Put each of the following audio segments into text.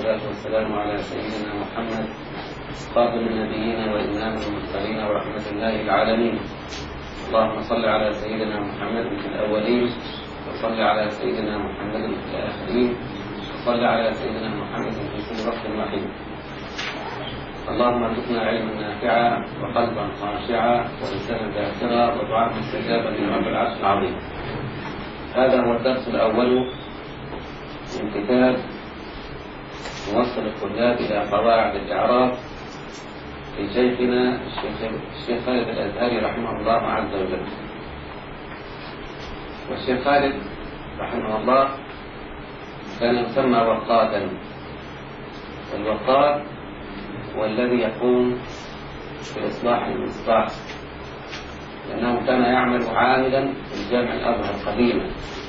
والصلاة والسلام على سيدنا محمد خاتم النبيين وإمام المرسلين ورحمة الله العالمين. اللهم صل على سيدنا محمد في الأولين، وصل على سيدنا محمد في الآخرين، وصل على سيدنا محمد في كل وقت وحين. اللهم ارزقنا علما نافعا وقلبا خاشعا ولسانا ذاكرا ودعاء مستجابا لرب العرش العظيم. هذا هو الدرس الأول من كتاب موصل الطلاب إلى قواعد الإعراب لشيخنا الشيخ خالد الأزهري رحمه الله عز وجل. والشيخ خالد رحمه الله كان يسمى وقادا، والوقاد هو الذي يقوم بإصلاح المصباح، لأنه كان يعمل عاملا في الجامع الأزهر قديما،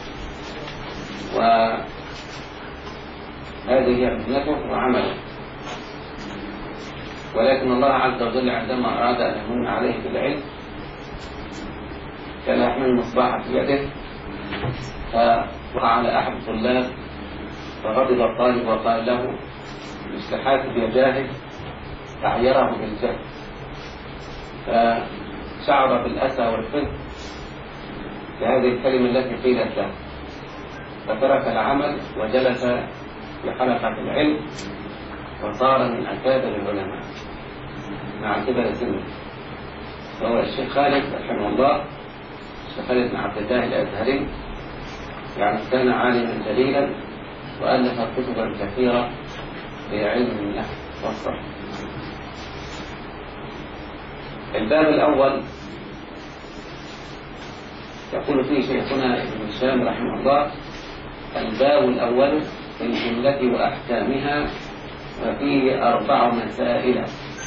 وهذه هي مهنته وعمله. ولكن الله عز وجل عندما أراد أن يمن عليه بالعلم كان يحمل المصباح في يده، فوقع على أحد الطلاب فغضب الطالب وقال له: مش لحاسب يا جاهل، فعيره بالجهل، فشعر بالأسى والحزن بهذه الكلمة التي قيلت له، فترك العمل وجلس في حلقة العلم وصار من أكابر العلماء مع كبر سنه. وهو الشيخ خالد رحمه الله، الشيخ خالد بن عبد الله الأزهري، يعني كان عالما جليلا وألف كتبا كثيرة في علم النحو والصرف. الباب الأول يقول فيه شيخنا ابن هشام رحمه الله: الباب الأول في الجملة وأحكامها، وفيه 4 مسائل.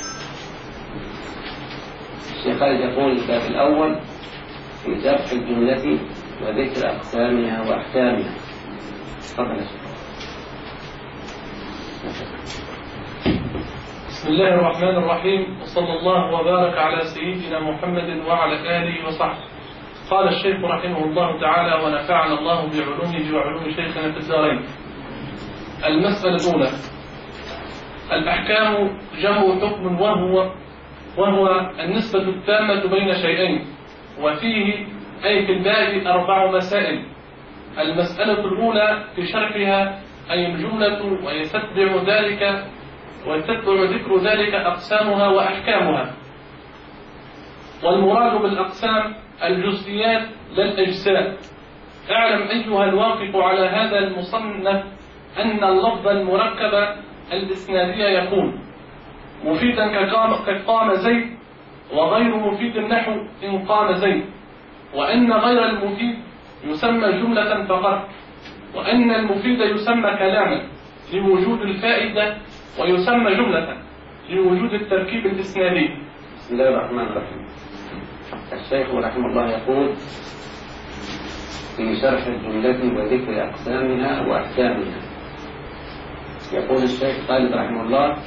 الشيخ خالد يقول: الباب الأول في شرح الجملة وذكر أقسامها وأحكامها. تفضل يا شيخ. بسم الله الرحمن الرحيم، وصلى الله وبارك على سيدنا محمد وعلى آله وصحبه. قال الشيخ رحمه الله تعالى: ونفعنا الله بعلومه وعلوم شيخنا في الدارين. المسألة الأولى: الأحكام جمع حكم، وهو النسبة التامة بين شيئين، وفيه أي في الباب 4 مسائل. المسألة الأولى في شرحها أي الجملة، ويتبع ذكر ذلك أقسامها وأحكامها. والمراد بالأقسام الجزئيات لا الأجزاء. اعلم أيها الواقف على هذا المصنف أن اللفظ المركب الإسنادي يكون مفيدا كقام زيد، وغير مفيد النحو إن قام زيد، وأن غير المفيد يسمى جملة فقط، وأن المفيد يسمى كلاما لوجود الفائدة، ويسمى جملة لوجود التركيب الإسنادي. بسم الله الرحمن الرحيم. الشيخ رحمه الله يقول في شرح الجملة وذكر أقسامها وأحكامها. يقول الشيخ خالد رحمه الله: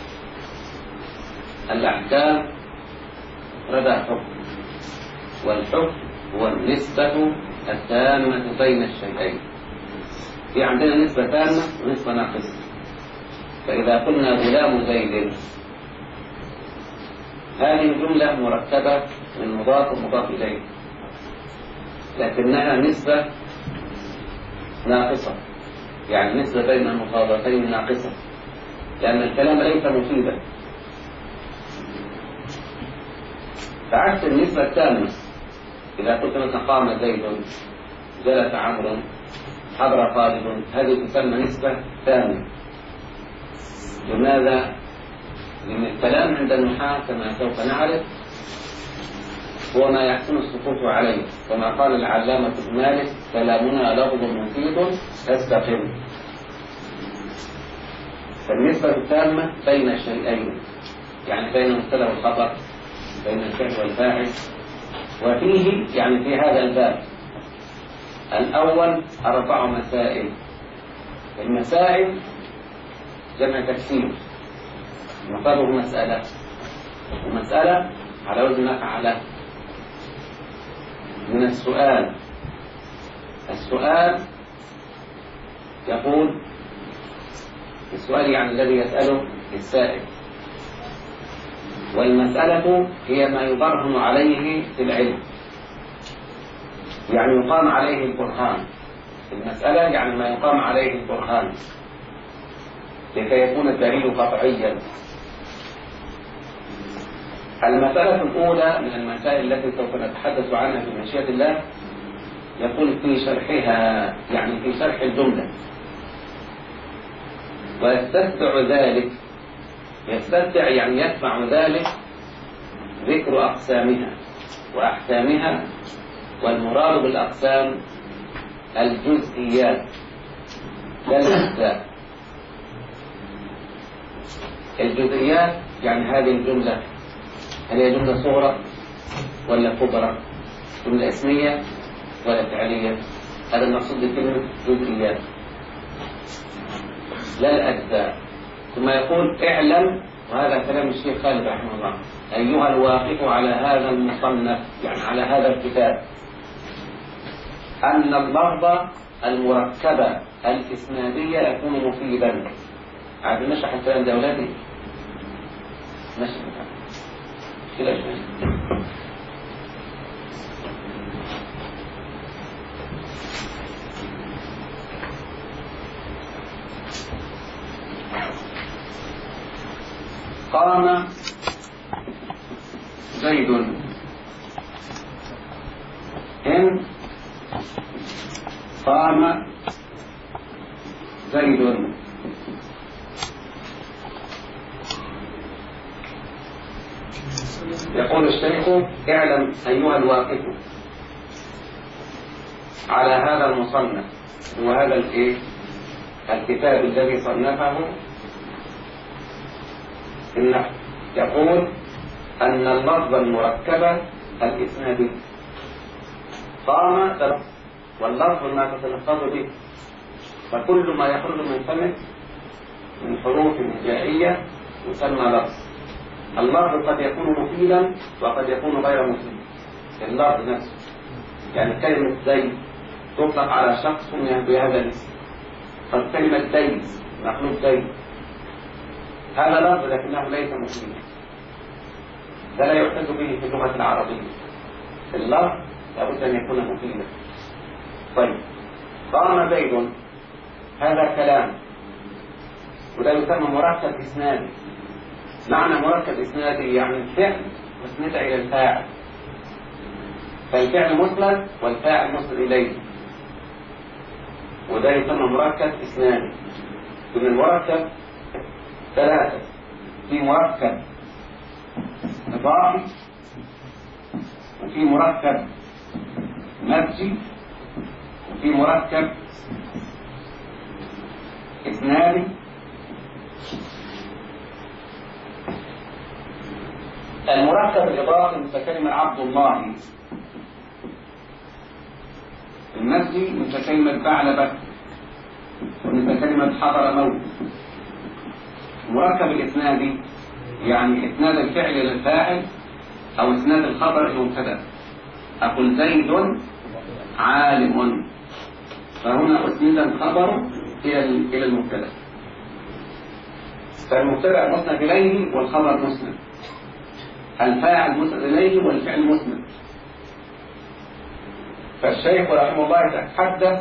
الأحكام ردع حكم، والحكم هو النسبة التامة بين الشيئين. في عندنا نسبة تامة ونسبة ناقصة. فإذا قلنا غلام زيد، هذه جملة مركبة من مضاف ومضاف إليه، لكنها نسبة ناقصة، يعني نسبة بين المضافتين ناقصة، لأن الكلام ليس مفيدا. فعكس النسبة التامة، إذا قلت مثلا قام زيد، جلس عمرو، حضر طالب، هذه تسمى نسبة تامة. لماذا؟ لأن الكلام عند النحاة كما سوف نعرف هو ما يحسن السقوط عليه، كما قال العلامة ابن مالك: كلامنا لفظ مفيد فاستقم. فالنسبة التامة بين الشيئين، يعني بين المبتدأ والخبر، بين الفعل والفاعل. وفيه يعني في هذا الباب الأول 4 مسائل. المسائل جمع تكسير، مفرده مسألة، ومسألة على وزن فعل. من السؤال يقول السؤال يعني الذي يسأله السائل، والمسألة هي ما يبرهن عليه في العلم، يعني يقام عليه البرهان. المسألة يعني ما يقام عليه البرهان لكي يكون الدليل قطعيا. المسألة الأولى من المسائل التي سوف نتحدث عنها في مشيئة الله، يقول في شرحها يعني في شرح الجملة، ويستتبع ذلك، يستتبع يعني يتبع ذلك ذكر أقسامها وأحكامها، والمراد بالأقسام الجزئيات لا الأجزاء. الجزئيات يعني هذه الجملة هل هي جملة صغرى ولا كبرى، جملة اسمية ولا فعلية، هذا المقصود بكلمة جزئيات لا الأجزاء. ثم يقول اعلم، وهذا كلام الشيخ خالد رحمه الله، أيها الواقف على هذا المصنف يعني على هذا الكتاب، أن اللفظ المركبة الإسنادية يكون مفيدا. عاد نشرح الكلام ده أولادي، نشرح كده شوية. قام زيد، إن قام زيد. يقول الشيخ اعلم أيها الواقف على هذا المصنف وهذا الكتاب الذي صنفه النحو، يقول أن اللفظ المركب الإسنادي قام واللفظ ما تتلفظ به، فكل ما يخرج من فمه من حروف هجائية يسمى لفظ. اللفظ قد يكون مفيدا وقد يكون غير مفيد. اللفظ نفسه يعني كلمة زيد تطلق على شخص بهذا الاسم، قد كلمة زيد مخلوق زيد هذا لفظ لكنه ليس مفيدا، ده لا يعتد به في اللغة العربية. اللفظ لابد أن يكون مفيدا. طيب قام زيد هذا كلام، وده يسمى مركب إسنادي. معنى مركب إسنادي يعني الفعل مسند إلى الفاعل، فالفعل مسند والفاعل مسند إليه، وده يسمى مركب إسنادي. من المركب ثلاثة، في مركب إضافي، وفي مركب مزجي، وفي مركب إسنادي. المركب الإضافي مثل كلمة عبد الله، المزجي مثل كلمة ثعلبة، ومثل كلمة حضر موت. المركب الإسنادي يعني إسناد الفعل إلى الفاعل أو إسناد الخبر إلى المبتدأ. أقول زيد عالم، فهنا أسند الخبر إلى المبتدأ، فالمبتدأ مسند إليه والخبر مسند، الفاعل مسند إليه والفعل مسند. فالشيخ رحمه الله يتحدث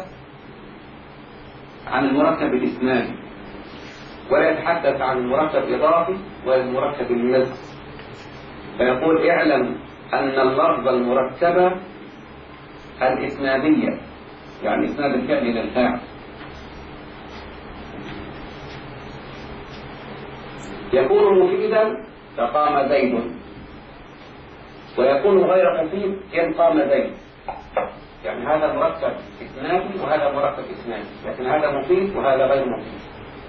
عن المركب الإسنادي ولا يتحدث عن المركب الإضافي ولا المركب المزجي، فيقول اعلم أن اللفظ المركبة الإسنادية يعني إسناد الفعل إلى الفاعل يكون مفيدا فقام زيد، ويكون غير مفيد إن قام زيد. يعني هذا مركب إسنادي وهذا مركب إسنادي، لكن هذا مفيد وهذا غير مفيد.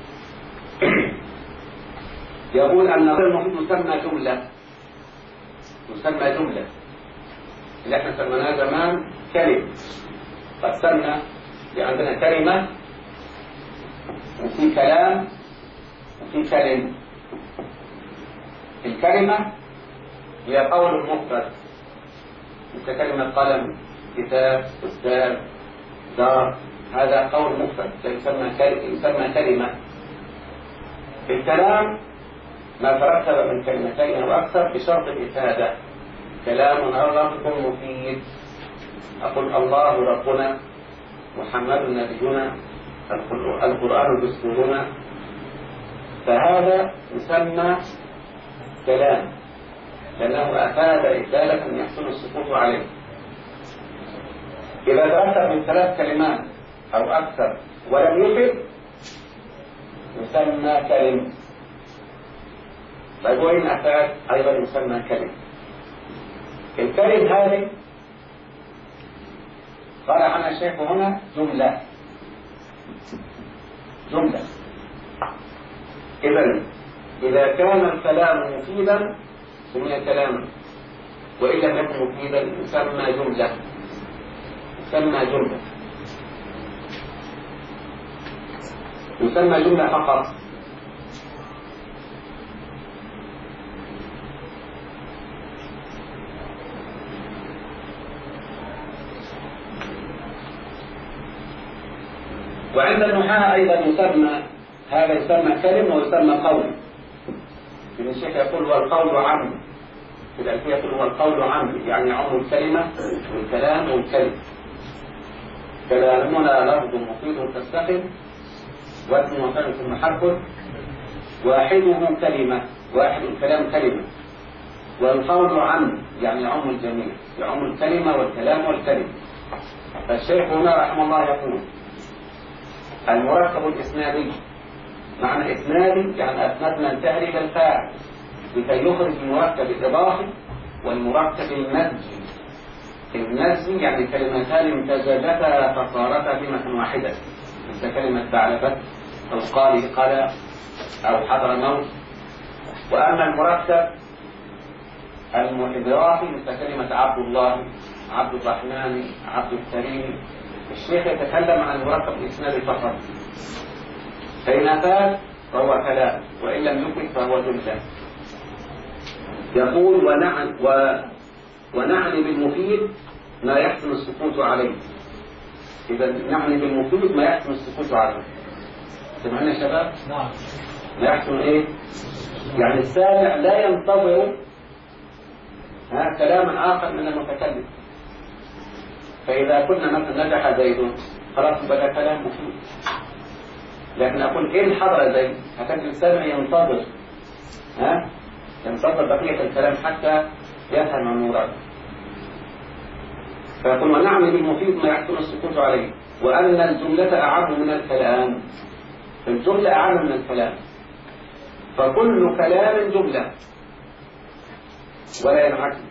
يقول أن غير المفيد يسمى جملة، يسمى جملة اللي احنا سميناها زمان كلمة. قسمنا عندنا كلمة وفي كلام وفي كلمة. الكلمة هي قول مفرد مثل كلمة قلم، كتاب، أستاذ، دار، هذا قول مفرد يسمى كلمة. الكلام ما ترتب من كلمتين أو أكثر بشرط الإفادة. كلام رب مفيد، أقول الله ربنا، محمد نبينا، القرآن دستورنا، فهذا يسمى كلام لأنه أفاد إفادة يحسن السقوط عليه. إذا ترتب من 3 كلمات أو أكثر ولم يفد يسمى كلم. طيب وإن أفاد أيضا يسمى كلم. الكلم هذه قال عنها الشيخ هنا جملة. إذا كان الكلام مفيدا سمي كلاما، وإن لم يكن مفيدا يسمى جملة. يسمى جملة فقط. وعند النحاة أيضا هذا يسمى كلمة ويسمى قول. ابن الشيخ يقول والقول عام، في الألفية يقول والقول عام، يعني عم الكلمة والكلام والكلم. كلامنا لفظ مفيد تستقم، وزن وفعل ثم حرف، واحده كلمة، واحد الكلام كلمة، والقول عام يعني عم الجميع، يعم الكلمة والكلام والكلم. فالشيخ هنا رحمه الله يقول المركب الإسنادي، معنى إسنادي يعني أسندنا الفعل إلى الفاعل لكي يخرج المركب الإضافي والمركب المزجي. المزجي يعني كلمتان امتزجتا فصارتا كلمة واحدة، مثل كلمة بعلبت أو قال أو حضر موت. وأما المركب الإضافي مثل كلمة عبد الله، عبد الرحمن، عبد الكريم. الشيخ يتكلم عن المركب الإسنادي فقط، فإن أفاد فهو كلام، وإن لم يفد فهو جملة. يقول ونعني بالمفيد ما يحسن السكوت عليه. إذا نعني بالمفيد ما يحسن السكوت عليه. سمعنا يا شباب؟ نعم. ما يحسن إيه؟ يعني السامع لا ينتظر كلاما آخر من المتكلم. فإذا كنا مثلا نجح زيد خلاص بدأ كلام مفيد. لكن أقول إن حضر زيد هتجد السامع ينتظر ينتظر بقية الكلام حتى يفهم المراد. فيقول ونعمل المفيد ما يحسن السكوت عليه، وأن الجملة أعم من الكلام. الجملة أعم من الكلام، فكل كلام جملة ولا ينعكس.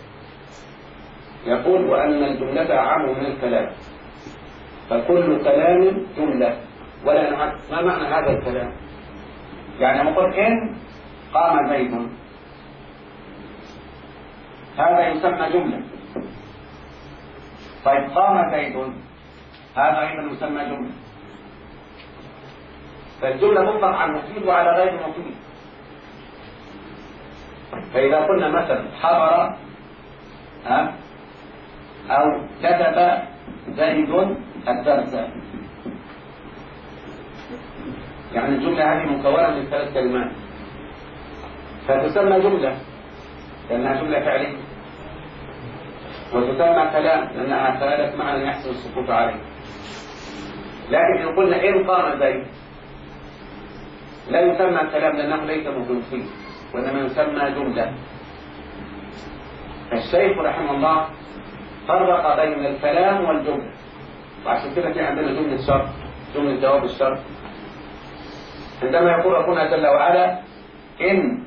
يقول وأن الجملة أعم من الكلام، فكل كلام جملة ولا ينعكس. ما معنى هذا الكلام؟ يعني نقول إن قام زيد هذا يسمى جملة. طيب قام زيد هذا أيضا يسمى جملة. فالجملة تطلق على المفيد وعلى غير المفيد. فإذا قلنا مثلا حضر أو كتب زيد الدرس، يعني الجملة هذه مكونة من 3 كلمات، فتسمى جملة لأنها جملة فعلية، وتسمى كلام لأنها ثالث معنى يحصل السقوط عليه. لكن إن قلنا إن قام زيد لا يسمى كلام لأنه ليس موجود فيه، وإنما يسمى جملة. الشيخ رحمه الله فرق بين الكلام والجملة، وعشان كده في عندنا جملة شرط، جملة جواب الشرط. عندما يقول ربنا جل وعلا إن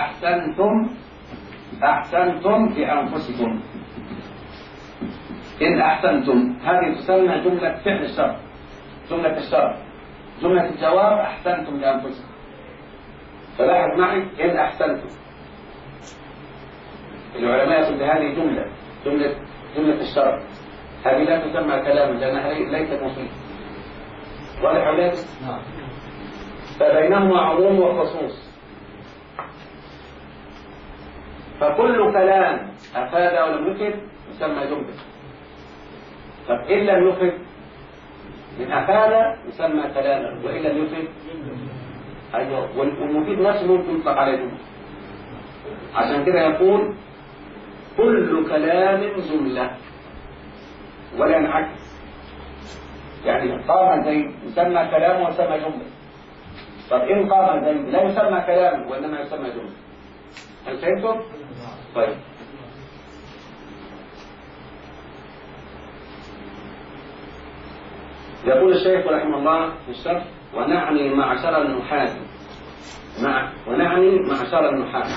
أحسنتم لأنفسكم، إن أحسنتم هذه تسمى جملة فعل الشرط، جملة الشرط. جملة الجواب أحسنتم لأنفسكم. فلاحظ معي إن أحسنتم، العلماء يقول هذه جملة الشرط، هذه لا تسمى كلاما لأنها ليست مفيدة. واضح أولاد؟ نعم. فبينهما عموم وخصوص. فكل كلام أفاد أو لم يفد يسمى جملة. طب إن لم يفد من أفاد يسمى كلاما، وإن لم يفد أيوه، والمفيد نفسه ممكن يطلق عليه جملة. عشان كده يقول كل كلام جملة ولا ينعكس. يعني قام زيد يسمى كلام ويسمى جملة. طب إن قام زيد لا يسمى كلام وإنما يسمى جملة. هل فهمتم؟ طيب. يقول الشيخ رحمه الله في الشرح: ونعني معشر النحاة. ونعني معشر النحاة.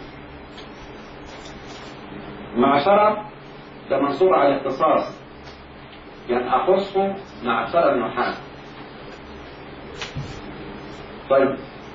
معشر ده منصوب على الاختصاص، يعني أخص معشر النحاة. طيب،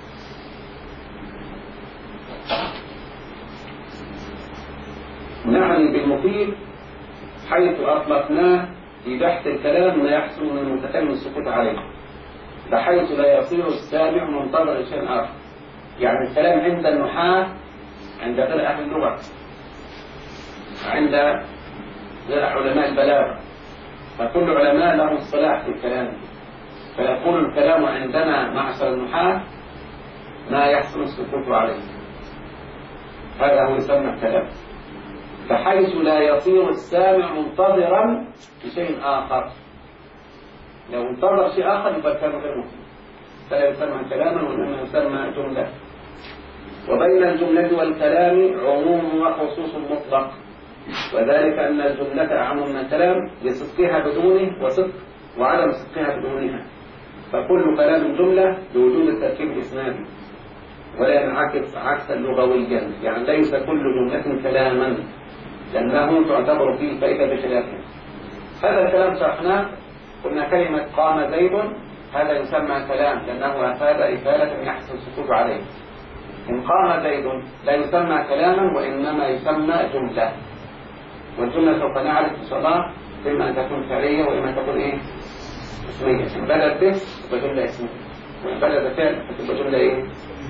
نعني بالمفيد حيث أطلقناه في بحث الكلام ما يحصل من المتكلم السكوت عليه، بحيث لا يصير السامع منتظر لشيء آخر. يعني الكلام عند النحاة، عند غير أهل اللغة، عند غير علماء البلاغة، فكل علماء لهم اصطلاح في الكلام، فيقول الكلام عندنا معشر النحاة ما يحصل السكوت عليه، هذا هو يسمى الكلام، بحيث لا يصير السامع منتظرا لشيء آخر. لو انتظر شيء آخر يبقى الكلام غير مفيد، فلا يسمى كلاما وإنما يسمى جملة. وبين الجملة والكلام عموم وخصوص مطلق، وذلك أن الجملة أعم من الكلام لصدقها بدونه وصدق وعدم صدقها بدونها، فكل كلام جملة لوجود التركيب الإسنادي، ولا ينعكس عكس اللغويا، يعني ليس كل جملة كلاما لأنه تعتبر فيه فائدة بخلافه. هذا الكلام شرحناه، قلنا كلمة قام زيد هذا يسمى كلام لأنه أفاد إفادة يحصل السكوت عليه. إن قام زيد لا يسمى كلاما وإنما يسمى جملة، والجملة سوف نعرف إن شاء الله إما أن تكون فعلية وإما أن تكون اسمية. إن بدأت به تبقى جملة اسمية، وإن بدأت فعل تبقى جملة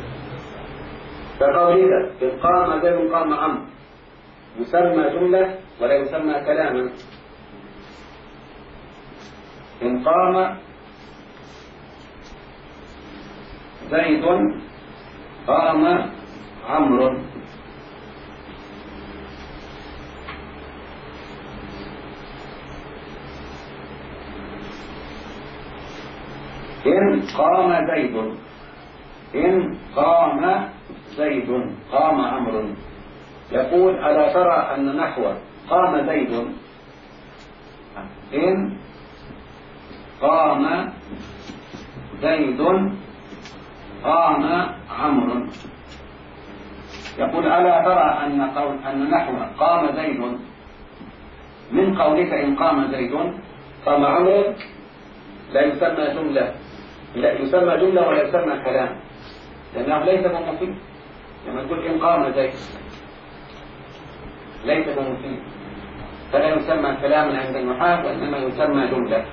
فقولك إن قام زيد قام عمرو يسمى جملة ولا يسمى كلاما. إن قام زيد قام عمرو إن قام زيد إن قام زيد قام عمرو. يقول ألا ترى أن نحو قام زيد إن قام زيد قام عمرو. يقول ألا ترى أن نحو قام زيد من قولك إن قام زيد قام عمرو لا يسمى جملة، لا يسمى جملة ولا يسمى كلام، لأنه ليس بمفيد. لما تقول إن قام زيد ليس بمفيد، فلا يسمى كلاما عند النحاة وإنما يسمى جملة.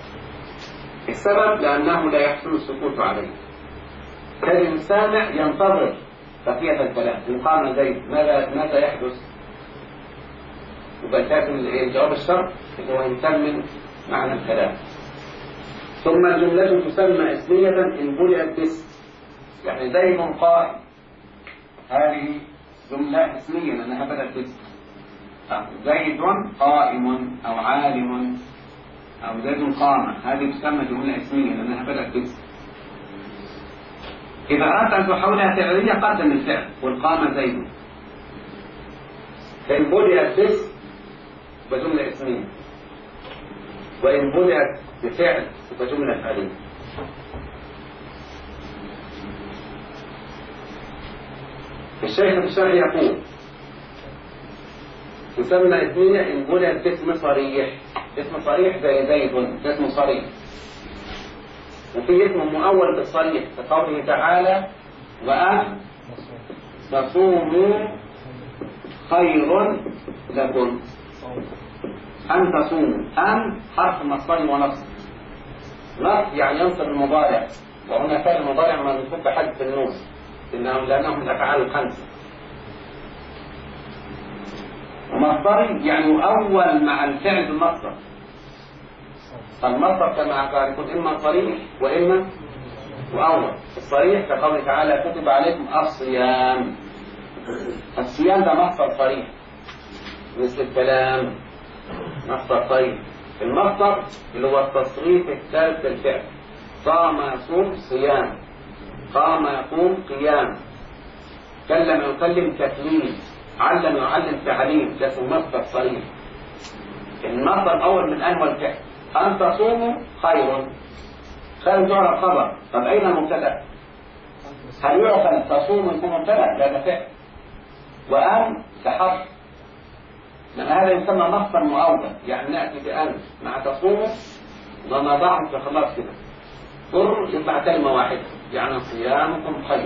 السبب لأنه لا يحصل السكوت عليه، كان السامع ينتظر بقية الكلام. إن قام زيد ماذا يحدث؟ يبقى كاتب الجواب الشرط اللي هو يكمل معنى الكلام. ثم الجملة تسمى اسمية إن بنيت باسم، يعني زيد قائم هذه جملة اسمية لأنها بدأت باسم. زيد قائم أو عالم أو زيد قام هذه تسمى جملة اسمية لأنها بدأت باسم. إذا أردت أن تحولها فعلية قدم الفعل والقام زيد، فإن بدأت باسم فجملة اسمية، وإن بدأت بفعل فجملة فعلية. الشيخ في الشرح يقول تسمى اسمية إن بدأت باسم صريح. اسم صريح زي زيد اسم صريح، وفي اسم مؤول بالصريح كقوله تعالى وأن تصوموا خير لكم. أن تصوموا، أن حرف مصدر ونصب، نصب يعني ينصب المضارع، وهنا فعل المضارع منصوب بحذف النون لأنهم الأفعال الخمسة. ومصدري يعني يؤول مع الفعل بالمصدر، فالمصدر كما تعرفون إما صريح وإما مؤول. الصريح كقوله تعالى كتب عليكم الصيام. الصيام ده مصدر صريح مثل الكلام، مصدر صريح. المصدر اللي هو التصريف الثالث للفعل، صام يصوم صيام، قام يقوم قيام، كلم يكلم تكليم، علم يعلم تعليم، ده اسمه مصدر صريح. المصدر الأول من أنواع الفعل. أن تصوموا خير، خير تعرف خبر. طب أين المبتدأ؟ هل يعرف أن تصوموا يكون مبتدأ؟ لا، ده فعل. وأن كحرف، لأن هذا يسمى مصدر مؤول، يعني نأتي بأن مع تصوموا ونضعه في خلاص كده يطلع كلمة واحدة، يعني صيامكم خير.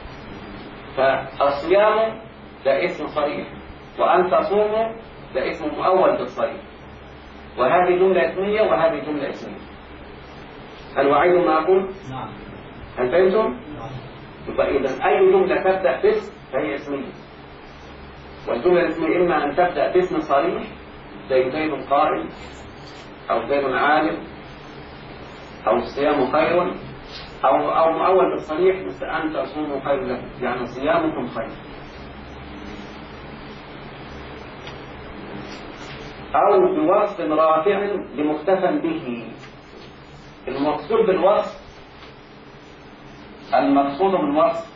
فالصيام ده اسم صريح، وأن تصوموا ده اسم مؤول بالصريح، وهذه جملة اسمية وهذه جملة اسمية. هل وعيد ما أقول؟ نعم. هل فهمتم؟ نعم. يبقى إذا أي جملة تبدأ باسم فهي اسمية، والجملة الاسمية إما أن تبدأ باسم صريح زي زيد قائم، أو زيد عالم، أو الصيام خير، أو مؤول بالصريح مثل أن تصوموا خير لكم، يعني صيامكم خير. أو بوصف رافع لمكتفى به. المقصود بالوصف، المقصود بالوصف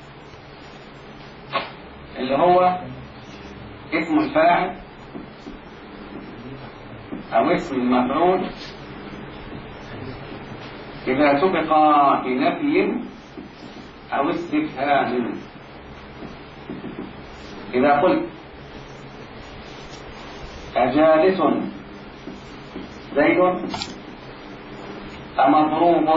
اللي هو اسم الفاعل أو اسم المفعول إذا سبق بنفي أو استفهام. إذا قلت أجالس زيد أمضروب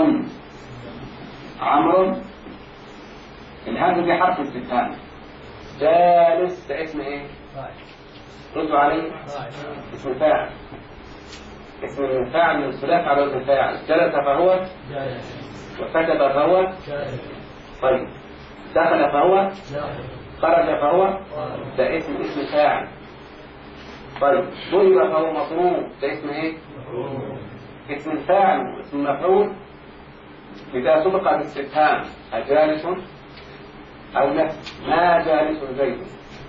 عمرو، الهمزة دي حرف استفهام. جالس ده اسم ايه؟ ردوا عليه. اسم فاعل. اسم الفاعل من الثلاث على وزن فاعل. جلس فهو وسكت فهو. طيب دخل فهو، خرج فهو، ده اسم فاعل. طيب ضرب فهو مضروب، ده اسم ايه؟ اسم الفاعل واسم المفعول إذا سبق باستفهام. أجالس أو لا، ما جالس زيد.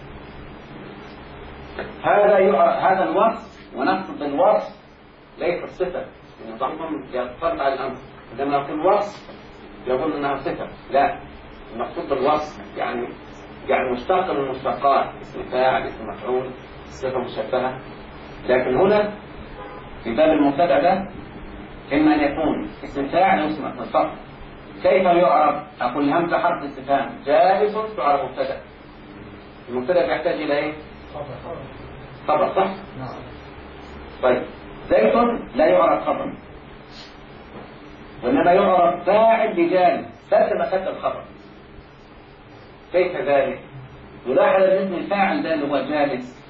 هذا الوصف، ونقصد بالوصف ليس الصفة، لأن بعضهم يقترب على الأمر عندما يقول وصف يقول إنها صفة. لا، المقصود بالوصف يعني مشتق من المشتقات، اسم فاعل، اسم مفعول، صفة مشبهة. لكن هنا في باب المبتدأ ده إما أن يكون اسم فاعل أو اسم مفعول فقط. كيف يعرف؟ أقول الهمزة حرف استفهام. جالس تعرف مبتدأ. المبتدأ يحتاج إلى إيه؟ خبر، صح؟ نعم. طيب زيد لا يعرف خبر، وإنما يعرف فاعل بجانب بس مسك الخبر. كيف ذلك؟ يلاحظ أن اسم الفاعل ده اللي هو جالس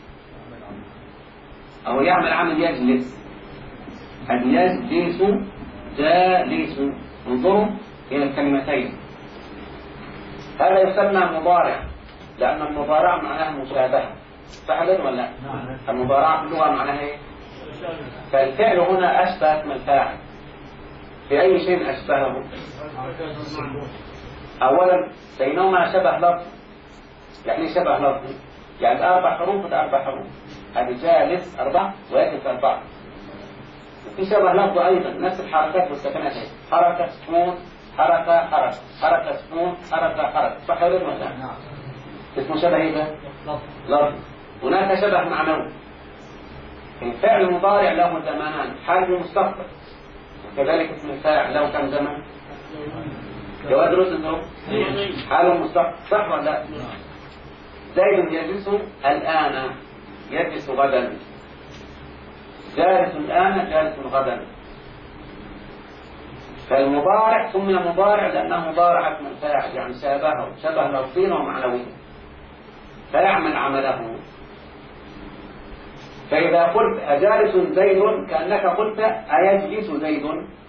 أو يعمل عمل يجلس. يجلس جالس. انظروا إلى الكلمتين. هذا يسمى مضارع، لأن المضارع معناها مشابهة. صح ولا لا؟ المضارع في اللغة معناها إيه؟ فالفعل هنا أشبه من الفاعل. في أي شيء أشبهه؟ أولا بينهما شبه لفظ. يعني شبه لفظ يعني 4 حروف وده 4 حروف. هذه جالس 4 ويجلس 4. وفي شبه لفظ أيضا نفس الحركات والسكنات. حركة سكون حركة حركة حركة سكون حركة حركة. صح ولا لا؟ نعم. اسمه شبه إيه ده؟ لفظ. هناك شبه معنوي. الفعل المضارع له زمانان، حال ومستقبل. كذلك اسم الفاعل له كم زمن؟ جواز رسل حال ومستقبل. صح ولا لا؟ زيد يجلس الآن، يجلس غدا. جالس الآن، جالس غدا. فالمضارع سمي مضارع لأنه مضارع اسم الفاعل، يعني شابهه شبه لفظيا ومعنويا فيعمل عمله. فإذا قلت أجالس زيد كأنك قلت أيجلس زيد،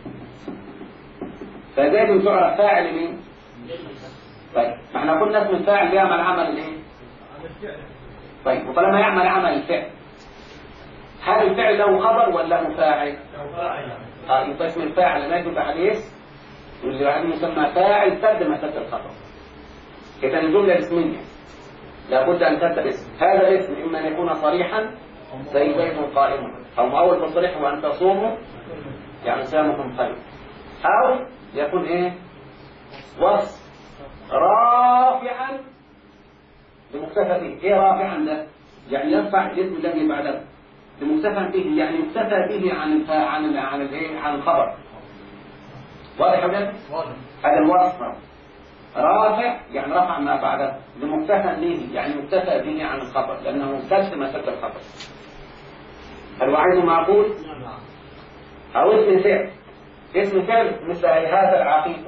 فزيد تعرف فاعل مين؟ طيب ما احنا قلنا اسم الفاعل بيعمل عمل الايه؟ طيب وطالما يعمل عمل الفعل، هل الفعل له خبر ولا له فاعل؟ يبقى اسم الفاعل ما يدل عليه اسم واللي بعد يسمى فاعل سد ما سد الخبر. إذا الجملة اسمية لابد أن تبدأ اسم. هذا الاسم إما أن يكون صريحا زي زيد قائم، أو مؤول بالصريح وأن تصوموا يعني صيامكم خير، أو يكون إيه وصف رافعا لمكتفى به. إيه رافعا ده؟ يعني يرفع الاسم الذي بعده لمكتفى به، يعني يكتفى به عن الخبر. واضح ولا؟ هذا الوصف رافع يعني رفع ما بعده لمكتفى به، يعني مكتفى به عن الخبر لأنه سد ما سد الخبر. الوعيد معقول؟ أو اسم فعل. اسم فعل مثل هذا العقيق.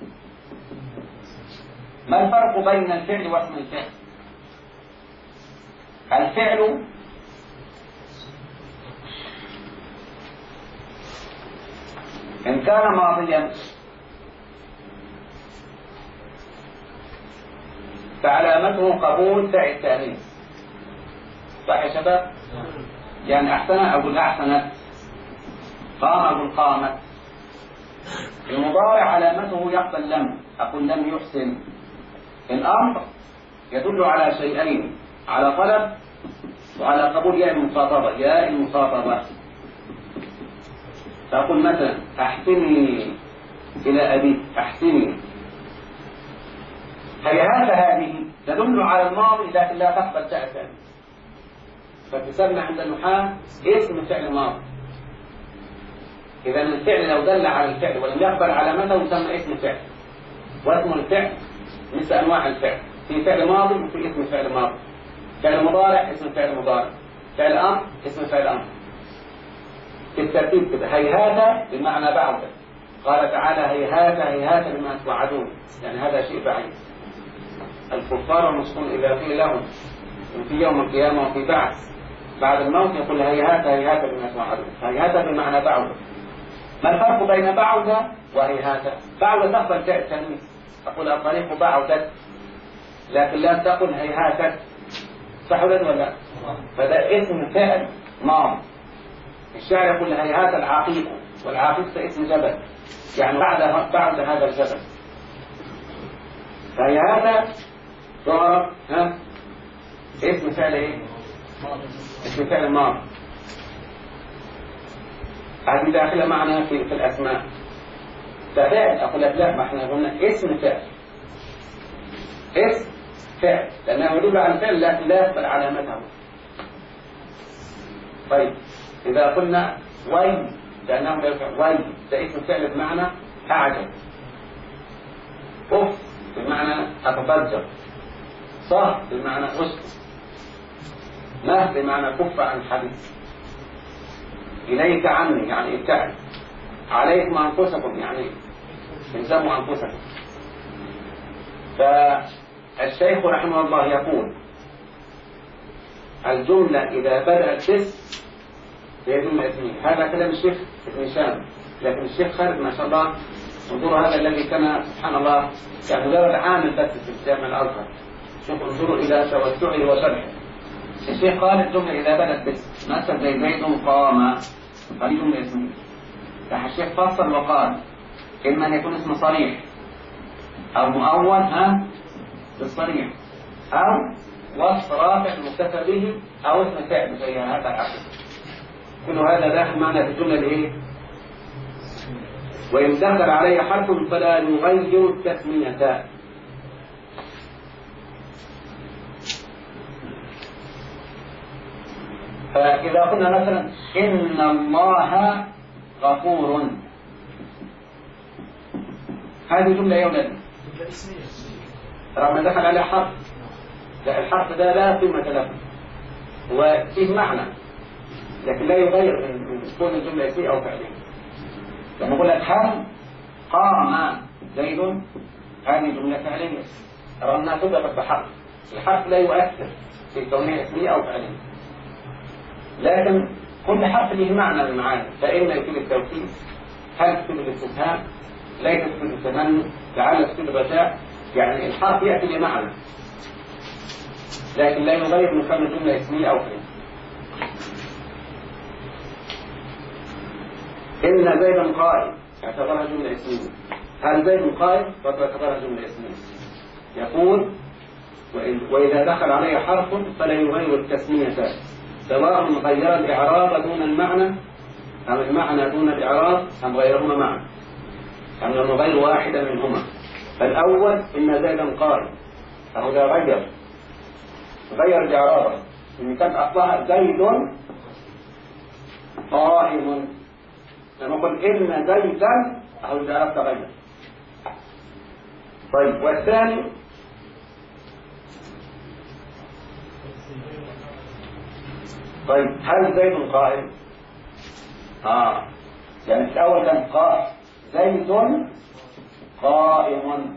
ما الفرق بين الفعل واسم الفعل؟ الفعل إن كان ماضيا فعلامته قبول فعل التأنيث. صح يا شباب؟ يعني أحسن أقول أحسنت، قام أقول قامت. المضارع علامته يقبل لم أقول لم يحسن. الأمر يدل على شيئين، على طلب وعلى قبول ياء المخاطبة. فأقول مثلا أحسني إلى أبيك، أحسني. هذه تدل على الماضي لكن لا تقبل تاء التأنيث، فتسمى عند النحاة اسم فعل ماضي. إذا الفعل لو دل على الفعل ولم يقبل علامته يسمى اسم فعل. واسم الفعل مثل أنواع الفعل، في فعل ماضي وفي اسم فعل ماضي. فعل مضارع اسم فعل مضارع، فعل أمر اسم فعل أمر. في الترتيب كده. هيهات بمعنى بعد. قال تعالى هيهات بما توعدون، يعني هذا شيء بعيد. الكفار مسكون إذا قيل لهم في يوم القيامة وفي بعد الموت يقول هيهات بما توعدون. هيهات بمعنى بعد. ما الفرق بين بعد وهيهات؟ بعد تقبل تاء التأنيث، تقول الطريق بعدت، لكن لا تقل هيهاتت. صح ولا لا؟ فده اسم فعل ماضي. الشاعر يقول هيهات العقيق، والعقيق اسم جبل، يعني بعد هذا الجبل. فهيهات تعرف اسم فعل ايه؟ اسم فعل ماضي. هذه داخله معنا في الاسماء. ففعل اقول لك لا، ما احنا قلنا اسم فعل. اسم فعل لانه يدل على الفعل لكن لا يقبل علامته. طيب اذا قلنا ويل لانه لا يفعل، ويل ده اسم فعل بمعنى اعجب. اف بمعنى اتضجر. صح بمعنى اسكت. ما بمعنى كف عن الحديث. إليك عني يعني ابتعد. عليكم أنفسكم يعني الزموا أنفسكم. فالشيخ رحمه الله يقول الجملة إذا بدأت باسم هي جملة اسمية. هذا كلام الشيخ ابن هشام، لكن الشيخ خالد ما شاء الله انظروا هذا الذي كان سبحان الله كان مجرد عامل بس في الجامع الأزهر. شوفوا انظروا إلى توسعه وشرحه. الشيخ قال الجملة إذا بدأت باسم مثلا زي زيد قام، هذه جملة اسمية. راح الشيخ فصل وقال إما أن يكون اسم صريح أو مؤول بالصريح، أو وصف رافع مكتفى به، أو اسم فعل زي هذا العقل. كل هذا داخل معنا في الجملة الإيه؟ وإن دخل عليه حرف فلا يغير التسمية. فإذا قلنا مثلا إن الله غفور، هذه جملة يا ولد رغم دخل عليه حرف، لا الحرف ده لا قيمة له، هو فيه معنى لكن لا يغير من كون الجملة اسمية أو فعلية. لما أقول لك قام زيد هذه جملة فعلية رغم أنها تبقى بحرف. الحرف لا يؤثر في كونها اسمية أو فعلية، لكن كل حرف له معنى من معاني. فإما يفيد التوكيد، هل تفيد الاستفهام، ليس تفيد التمني، لعل تفيد الرجاء. يعني الحرف يأتي بمعنى لكن لا يغير من كون جملة اسمية أو فعلية. إن زيدا قائم اعتبرها جملة اسمية. هل زيد قائم؟ فتعتبر جملة اسمية. يقول وإذا دخل عليه حرف فلا يغير التسمية سواء غير الإعراب دون المعنى أم المعنى دون الإعراب أم غيرهما معا، أم نغير واحدا منهما. فالأول إن زيدا قائم، أو إذا غير الإعراب إن كان أصلها زيد قائم، لما نقول إن زيدا أو الإعراب تغير. طيب والثاني طيب هل زيد قائم؟ يعني في الأول كان زيد قائم،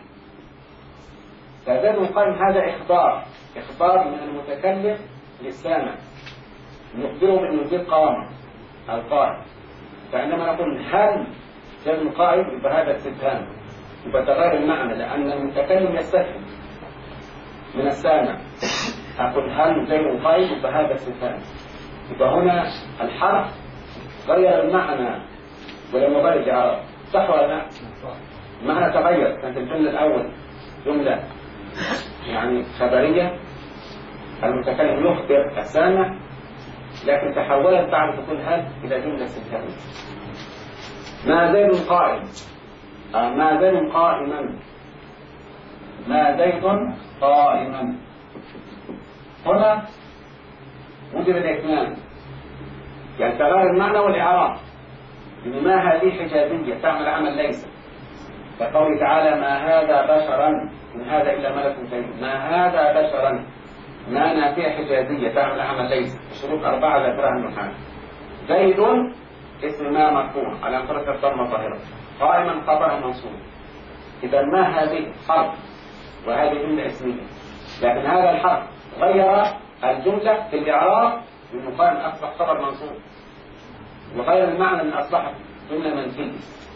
فزيد قائم هذا إخبار من المتكلم للسامع نخبره من زيد قام القائم. فعندما نقول هل زيد قائم يبقى هذا استفهام، يبقى تغير المعنى لأن المتكلم يستفهم من السامع. أقول هل زيد قائم يبقى هذا استفهام، يبقى هنا الحرف غير المعنى ولم يغير الإعراب، صح ولا لا؟ المعنى تغير. كانت الجملة الأول جملة يعني خبرية، المتكلم يخبر السامع، لكن تحولت بعد دخول هل إلى جملة استفهامية. ما زيد قائم، ما زيد قائما، ما زيد قائما. هنا وجد الاثنان، يعني تغير المعنى والإعراب، لأن ما هذه حجازية تعمل عمل ليس، كقوله تعالى ما هذا بشرا إن هذا إلا ملك كريم. ما هذا بشرا ما نافية حجازية تعمل عمل ليس، الشروط 4 ذكرها النحاة. زيد اسم ما مرفوع على انفراد الضمة ظاهرة، قائما خبر منصوب. إذا ما هذه حرف وهذه جملة اسمية، لكن هذا الحرف غير الجملة في الإعراب من قائم أصبح خبر منصوب، وغير المعنى من أصبحت جملة منفية.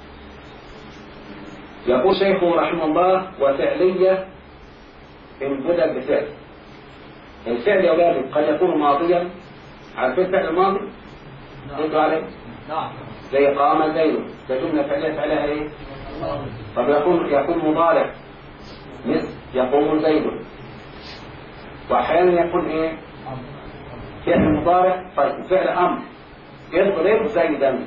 يقول شيخه رحمه الله وفعلية إن بدل بفعل. الفعل يا أولادي قد يكون ماضيا، عارفين الفعل الماضي؟ قلتوا عليه؟ نعم. زي قام زيد، ده جملة فعلية فعلها إيه؟ طب يكون مضارع مثل يقوم زيد، وأحيانا يكون إيه؟ فعل مضارع. طيب فعل أمر يضرب زيدا،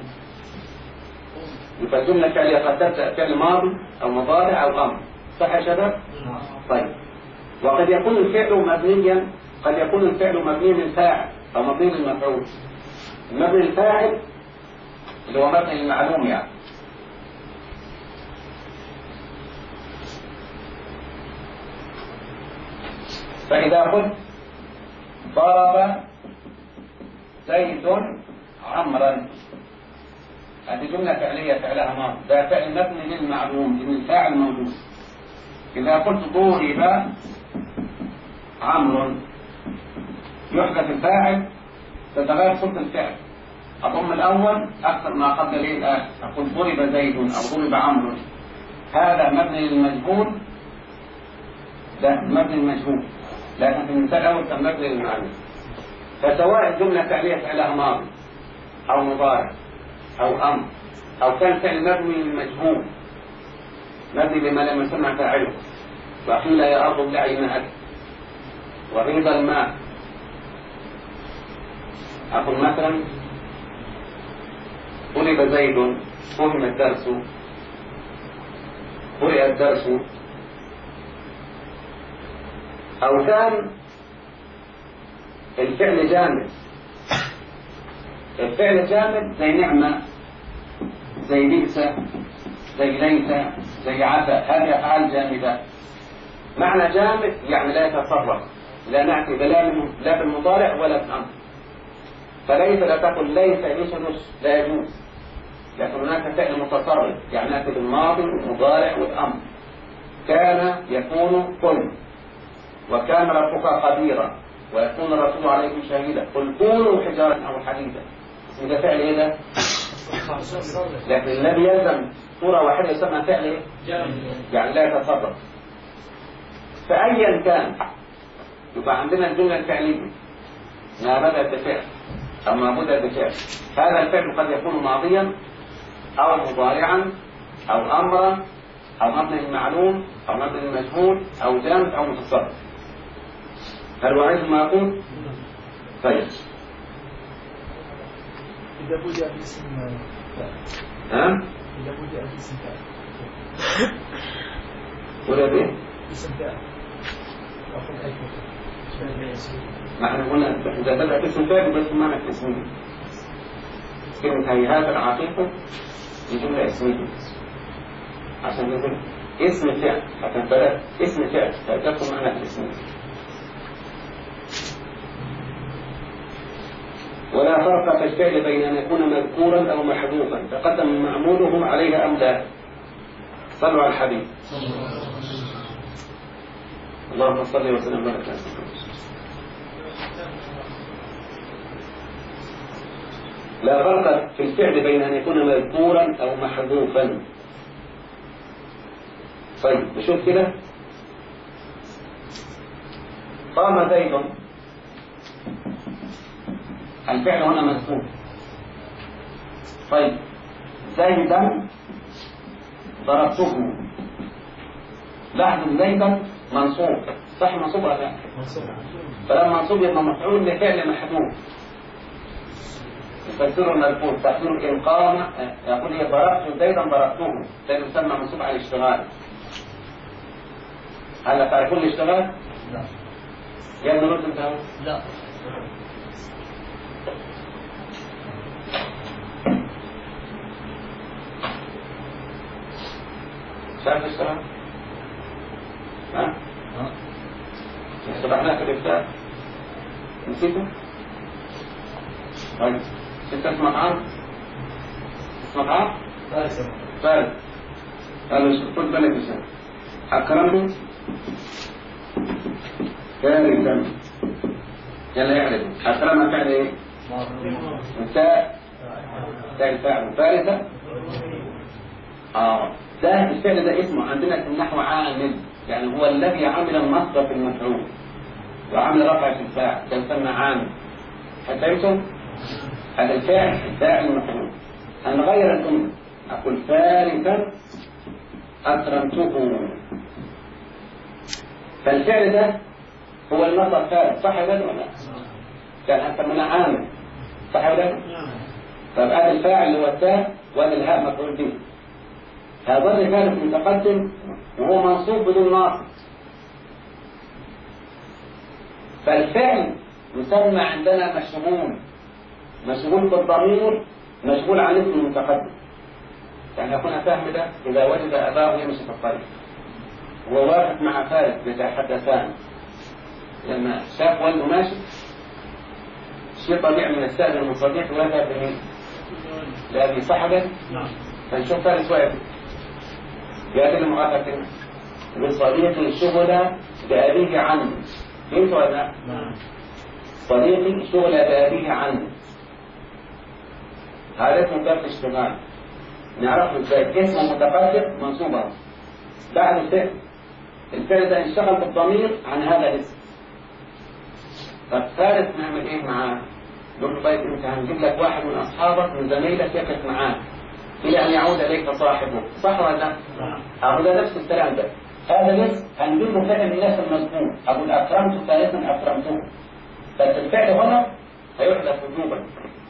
يبقى جملة فعلية قد تبدأ فعل ماضي أو مضارع أو أمر، صح يا شباب؟ طيب وقد يكون الفعل مبنيا، قد يكون الفعل مبني للفاعل أو مبني للمفعول. المبني للفاعل اللي هو مبني للمعلوم يعني. فإذا قلت ضرب زيد عمرا، هذه جملة فعلية فعلها ماضي، ده فعل مبني للمعلوم لأن الفاعل موجود. إذا قلت ضرب عمرو يحدث الفاعل تتغير صورة الفعل، أضم الأول أكثر ما قبل ليه الآخر، أقول ضرب زيد أو ضرب عمرو، هذا مبني للمجهول، ده مبني للمجهول، لكن في المثال الأول كان مبني للمعلوم. فسواء الجملة فعلية فعلها ماضي أو مضارع أو أمر، أو كان فعل مبني للمجهول مبني لما لم يسمع فاعله، وقيل يا أرض ابلعي ماءك وغيض الماء. أقول مثلا طلب زيد، فهم الدرس، قرئ الدرس. أو كان الفعل جامد، الفعل جامد زي نعمة، زي بئس، زي ليس، زي عسى، هذه أفعال جامدة. معنى جامد يعني لا يتصرف، لا نأتي لا بالمضارع ولا بالأمر. فليس لا تقل ليس يشرش، لا يجوز، لكن هناك فعل متصرف يعني نأتي بالماضي والمضارع والأمر. كان يكون كن، وكان ربك قديرا، ويكون الرسول عليكم شهيدا، قل كونوا حجارة أو حديدا. إذا فعل إيه ده؟ لكن الذي يلزم صورة واحدة يسمى فعل إيه؟ يعني لا يتصرف. فأيا كان يبقى عندنا الجملة الفعلية ما بدأت بفعل أو ما بدأت بفعل. هذا الفعل قد يكون ماضيا أو مضارعا أو أمرا أو مبني المعلوم أو مبني المجهول أو جامد أو متصرف. هل وعيد ما أقول؟ طيب إذا بدأ باسم ها؟ إذا بدأ باسم ولا بيه؟ اسم فاعل أخذ أي نحن قلنا إذا بدأ باسم فاعل بس معنى اسمه. كلمة هيهات العقيقة جملة اسمية عشان نقول اسم فعل، عشان بدأ اسم فعل فتكون معنى الاسم. ولا فرق في الفعل بين أن يكون مذكورا أو محذوفا تقدم معموله عليه أم لا. صلوا على الحبيب. اللهم صل وسلم وبارك على سيدنا. لا فرق في الفعل بين أن يكون مذكورا أو محذوفا. طيب نشوف كده. قام زيد، الفعل هنا مذكور. طيب زيدا ضربته، لاحظوا زيدا منصوب، صح منصوب ولا لا؟ فلما منصوب يبقى مفعول لفعل محذوف. يفسر المذكور تقول إن قام، يقول هي ضربت زيدا ضربته، ده يسمى منصوب على الاشتغال. هل تعرفون الاشتغال؟ لا. يا ابن رد انت؟ لا. شايف الاشتغال؟ ها؟ شرحناه في الإفتاء نسيته؟ طيب انت اسمك عام؟ اسمك عام؟ فارس. قالوا خد بالك بسرعة. أكرمه فارسا. يلا يعرف أكرمه فعل إيه؟ مساء فاعل فارسا. ده الفعل ده اسمه عندنا في النحو عامل، يعني هو الذي عمل المصدر في المفعول وعمل رفع في الفاعل يسمى عامل. فهمتم؟ هذا الفاعل المفعول. هنغير الجملة، أقول فارسا أكرمته. فالفعل ده هو المصدر فارس، صح ولا لا؟ كان أسمنا عامل، صح ولا لا؟ طب هذا الفاعل اللي هو التاء وهذا الهاء مفعول به. هذا الفارس متقدم وهو منصوب بدون ناصب. فالفعل يسمى عندنا مشغول بالضمير، مشغول عن اسم المتقدم. يعني يكون فهم ده إذا وجد أباه يمشي في الطريق هو واقف مع فارس يتحدثان، لما شاف والده ماشي شيء طبيعي من السائل المصديق وهذا لأبي صحبه، فنشوف فارس واقف قابل المغافة لصديقي شغل بأبيه عنه. فهمت ولا لا؟ صديقي شغل بأبيه عنه، هذا اسمه كاف اشتغال. نعرفه ازاي؟ اسمه متقدم منصوبا بعد الفعل ده انشغل بالضمير عن هذا الاسم. طب ثالث نعمل ايه معاه؟ نقول له طيب انت هنجيب لك واحد من اصحابك من زميلك يقف معاك الى ان يعود اليك صاحبه، صح ولا لا؟ اقول له نفس الكلام ده. هذا الاسم هنجيب له فعل من الناس المذكور، اقول اكرمت ثالثا اكرمته. بس الفعل هنا هيحدث وجوبا،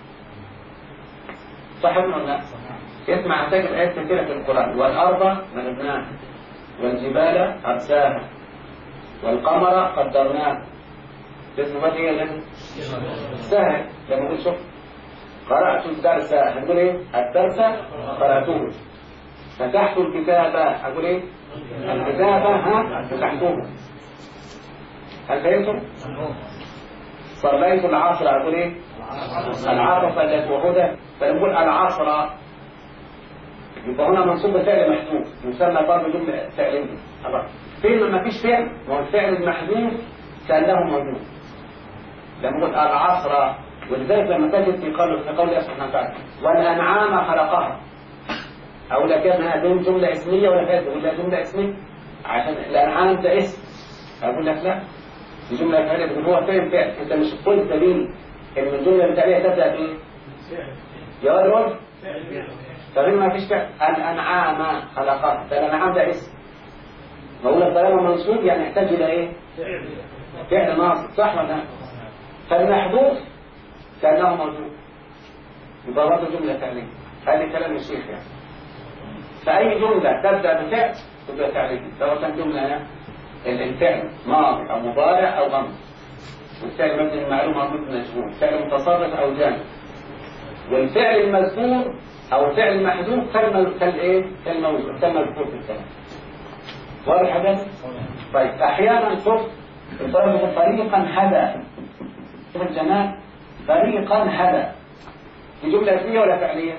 صح ولا لا؟ اسمع تجد آيات كثيرة في القرآن. والأرض مددناها والجبال أرساها والقمر قدرناه. اسمه ايه يا جدع؟ سهل. لما اقول شوف قرأت الدرس هنقول ايه؟ الدرس قرأته. فتحت الكتاب اقول ايه؟ الكتاب فتحته. هل فهمتم؟ صليت العصر اقول ايه؟ العصر صليت وهدى. فنقول العصر يبقى هنا منصوب بفعل محذوف يسمى برضه جمله فعليه. خلاص فين ما فيش فعل هو الفعل المحذوف كانه موجود. لما نقول العصر، ولذلك لما تجد في قول الله سبحانه وتعالى والانعام خلقها، او لا كانها جمله اسميه ولا كانت ولا جمله اسميه عشان الانعام ده اسم. اقول لك لا دي جمله فعليه. بتقول هو فعل انت مش قلت لي ان الجمله الفعليه تبدا بايه؟ يا رجل طالما ما فيش فعل. الأنعام خلقها، ده الأنعام ده اسم. بقول لك طالما منصوب يعني يحتاج إلى إيه؟ فعل ناصب، صح ولا لا؟ فالمحذوف كأنه موجود، يبقى برضه جملة فعلية. هذا كلام الشيخ يعني. فأي جملة تبدأ بفعل تبقى فعلية، سواء كان جملة الفعل ماضي أو مضارع أو أمر، والفعل مبني المعلوم أو مبني مجهول، فعل متصرف أو جامد. والفعل المذكور أو الفعل المحذوف كالمذكور في الكلام. واضح هذا؟ طيب أحيانا شوف الفرق فريقا هدى، شوف الجمال، فريقا هدى، دي جملة اسمية ولا فعلية؟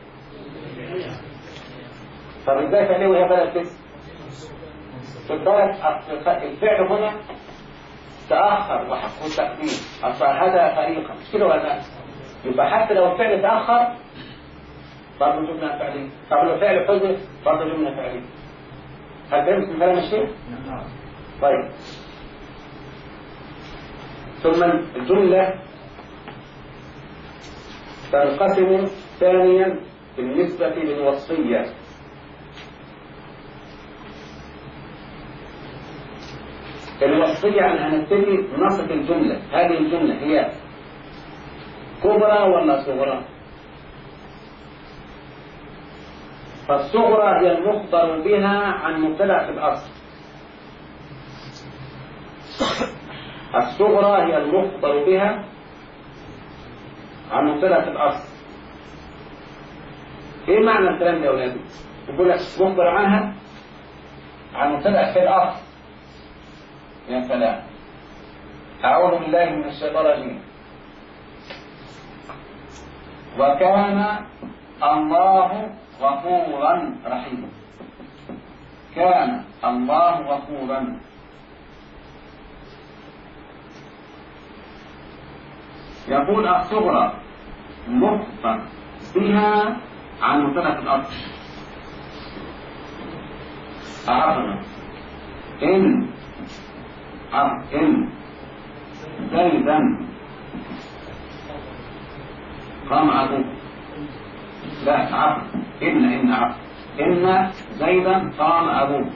طب ازاي فعلية وهي بلد اسم؟ الفعل هنا تأخر وحقه التقديم، أصلا هدى فريقا، مش كده ولا لا؟ يبقى حتى لو الفعل تأخر برضه جملة فعلية، طب لو الفعل حذف برضه جملة فعلية. هل فهمت من كلام الشيخ؟ طيب، ثم الجملة تنقسم ثانيا بالنسبة للوصفية. الوصفية عن نبتدي نصف الجملة. هذه الجملة هي كبرى ولا صغرى؟ فالصغرى هي المخبر بها عن مبتدأ في الأصل. الصغرى هي المخبر بها عن مبتدأ في الأصل. إيه معنى الكلام ده يا أولادي؟ يقول لك مخبر عنها عن مبتدأ في الأصل. يا سلام. أعوذ بالله من الشيطان الرجيم. وكان الله غفورا رحيما. كان الله غفورا. يقول الصغرى مخبر بها عن مبتدأ في الأصل. عرفنا إن زيدا قام أبوه. لا عفوا، إن زيدا قام أبوه.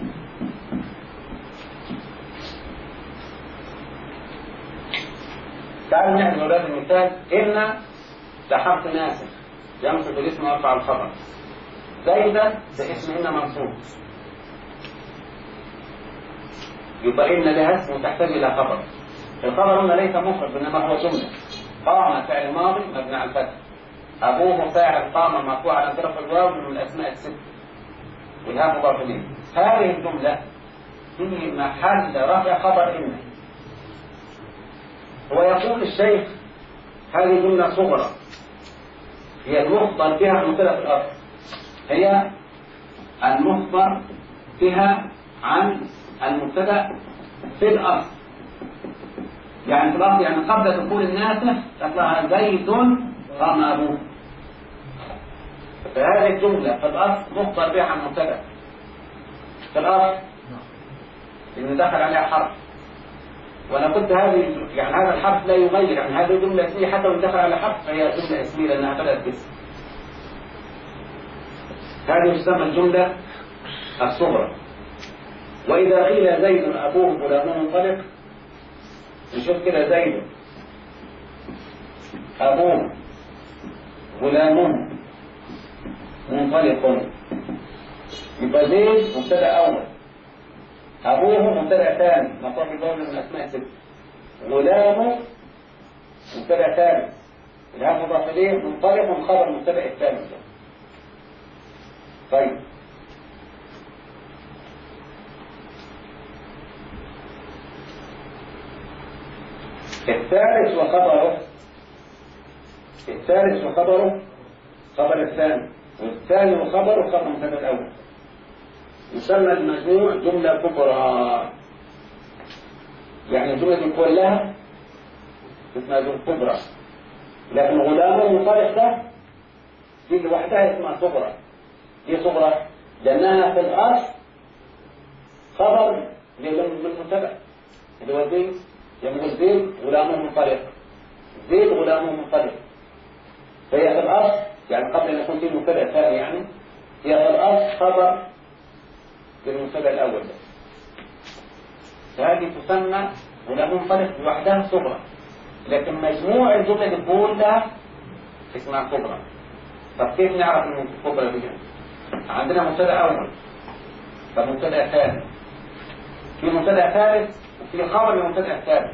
تعالوا نحن أولاد المثال. إن ده حرف ناسخ ينصب الاسم ويرفع الخبر. زيدا ده اسم إن منصوب، يبقى إن لها اسم تحتاج إلى خبر. الخبر هنا ليس مفرد إنما هو جملة. قام فعل ماضي مبني على الفتح، أبوه فاعل قام مرفوع على طرف الواو من الأسماء الست، والهاء مضاف إليه. هذه الجملة في محل رفع خبر إن. ويقول الشيخ هذه جملة صغرى هي المخبر بها عن مبتدأ في الأصل. هي المخبر بها عن المبتدأ في الأصل. يعني في الأصل يعني قبل دخول الناسخ تطلع زيد قام أبوه. فهذه الجملة في الأصل مخبر بها عن مبتدأ في الأصل إن دخل عليها حرف. وأنا قلت هذه يعني هذا الحرف لا يغير، يعني هذه جملة اسمية حتى وإن دخل على حرف فهي جملة اسمية لأنها بدأت باسم. هذه تسمى الجملة الصغرى. وإذا قيل زيد أبوه غلام منطلق، نشوف كده زيد أبوه غلام منطلق، يبقى زيد مبتدأ أول، أبوه مبتدأ ثاني مقام الضمير من أسماء ست، غلام مبتدأ ثالث، الهاء مضاف إليه، منطلق خبر مبتدأ الثالث. طيب الثالث وخبره خبر الثاني، والثاني وخبره خبر المبتدأ الأول. يسمى المجموع جملة كبرى. يعني الجملة دي كلها اسمها جملة كبرى، لكن غلام منطلق ده دي لوحدها اسمها صغرى. دي صغرى لأنها في الأصل خبر للمبتدأ اللي هو زيد. يقول زيد غلام منطلق، زيد غلام منطلق، فهي في الأصل يعني قبل أن يكون في مبتدأ ثاني يعني هي في الأصل خبر للمبتدأ الأول ده. فهذه تسمى غلام منطلق لوحدها صغرى، لكن مجموع الجملة اللي كلها اسمها كبرى. طب كيف نعرف ان الكبرى دي؟ عندنا مبتدأ أول، طب مبتدأ ثاني، في مبتدأ ثالث، وفي خبر للمبتدأ الثالث.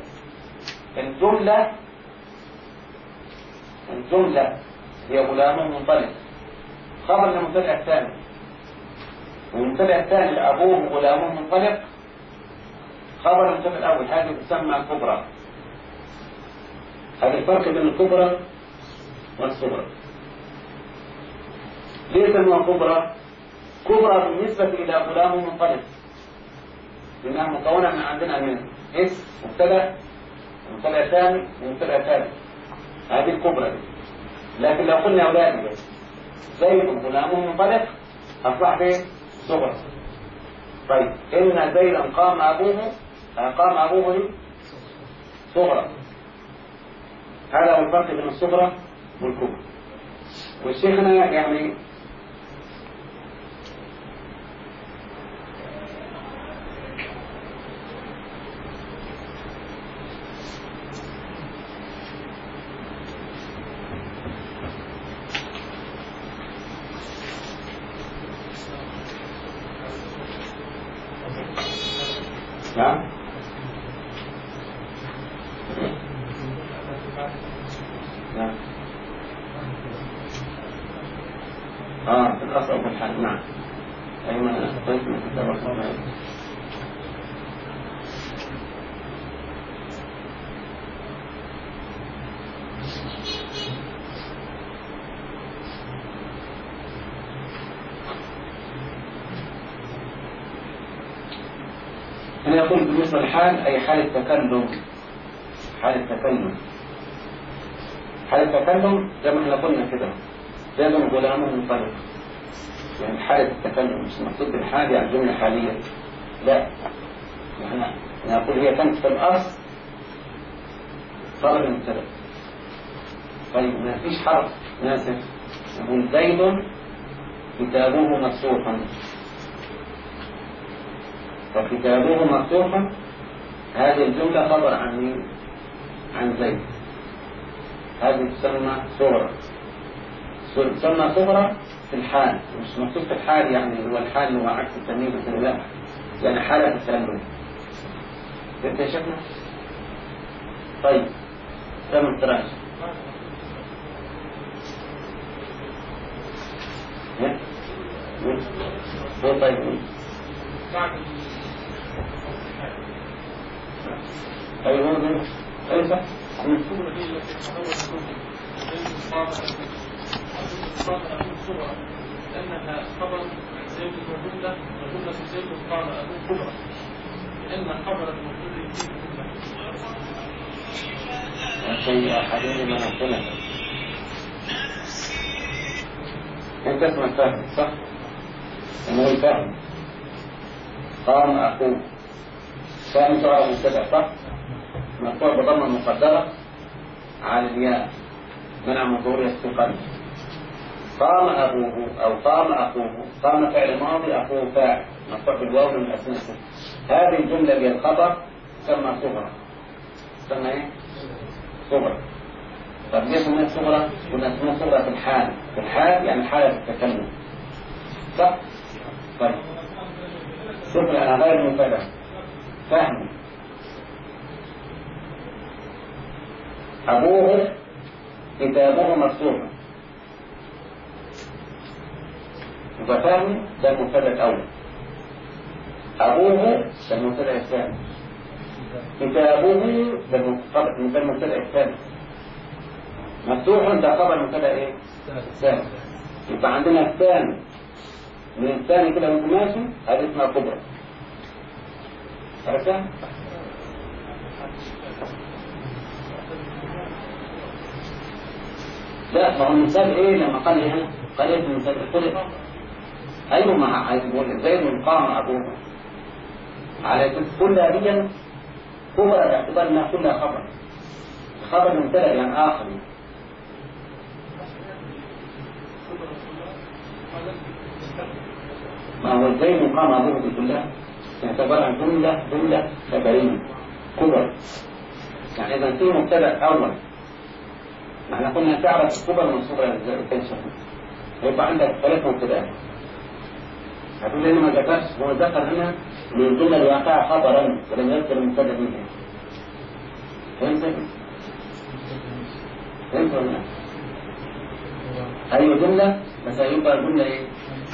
الجملة هي غلام منطلق، خبر للمبتدأ الثاني، والمبتدأ الثاني أبوه غلام منطلق، خبر المبتدأ الأول. هذه تسمى الكبرى. هذا الفرق بين الكبرى والصغرى. ليه سموها كبرى؟ كبرى بالنسبة إلى غلام منطلق لأنها مكونة من عندنا من اسم مبتدأ ومبتدأ ثاني ومبتدأ ثالث. هذه الكبرى دي. لكن لو قلنا يا أولادي زيد غلام منطلق أصبح به صغرى. طيب إن زيدا قام أبوه صغرى. هذا هو الفرق بين الصغرى والكبرى. والشيخنا يعني نعم في الأصل وفي الحال. نعم أيضا أخذت من كتاب الله. أنا يقول بالنسبة للحال أي حال التكلم. حال التكلم زي ما احنا قلنا كده زي ما غلام منطلق، يعني حالة التكلم مش مقصود بالحال يعني جملة حالية، لا، احنا نقول هي كانت في الأصل طلب المبتدأ. طيب ما فيش حرف ناسخ، نقول زيد كتابه مفتوح، فكتابه مفتوح هذه الجملة خبر عن مين؟ عن زيد. هذه تسمى صغرى. تسمى صغرى في الحال، مش مكتوب في الحال يعني هو الحال هو عكس التمييز، لا، يعني حالة التسلم. فهمت يا شيخنا؟ طيب سامع التراجع. هو طيب أيوة أيوة صح. الصورة هي التي تحولت الصورة لأنها خبر عن زيد وجملة وجملة زيد قام أبو كبرى، لأن خبر الموجود في الجملة. شيء حبيبي ما نقوله. أنت اسمك فهم صح؟ إنه الفهم. قام أخوه. فهم سؤال مبتدأ صح؟ مرفوع بضمة مقدرة على الياء منع من ظهور استقامة. قام أبوه أو قام أخوه. قام فعل ماضي، أخوه فاعل مرفوع بالواو من الأسماء. هذه الجملة اللي الخبر تسمى صغرى. تسمى إيه؟ صغرى. طب ليه سميت صغرى؟ كنا اسمها صغرى في الحال. في الحال يعني حالة التكلم صح؟ طيب شوف أنا غير مفادة فهم. أبوه كتابه مفتوح، يبقى فهم ده المبتدأ الأول، أبوه ده المبتدأ الثاني، كتابه ده المبتدأ الثاني، مفتوح ده خبر المبتدأ ايه؟ الثاني. يبقى عندنا الثاني من الثاني كده متماشي، هذه اسمها كبرى. عرفتها؟ لا، ما هو المثال ايه لما قال لي هنا؟ قال ايه في المثال؟ قلت ايوه، ما عايز يقول ازاي من قام ابوه على كل هذه كبرى باعتبار انها كلها خبر مبتدأ يعني اخر. ما هو زيد قام أبوه دي كلها تعتبر عن جملة خبرية كبر. يعني إذا في مبتدأ أول، ما احنا قلنا تعرف الكبر من الصغرى ازاي يبقى عندك 3 مبتدأات. هتقول لي ما ذكرش، هو ذكر هنا من الجملة الواقعة خبرا ولم يذكر المبتدأ منها. فهمت ولا لا؟ أي جملة بس هيبقى جملة إيه؟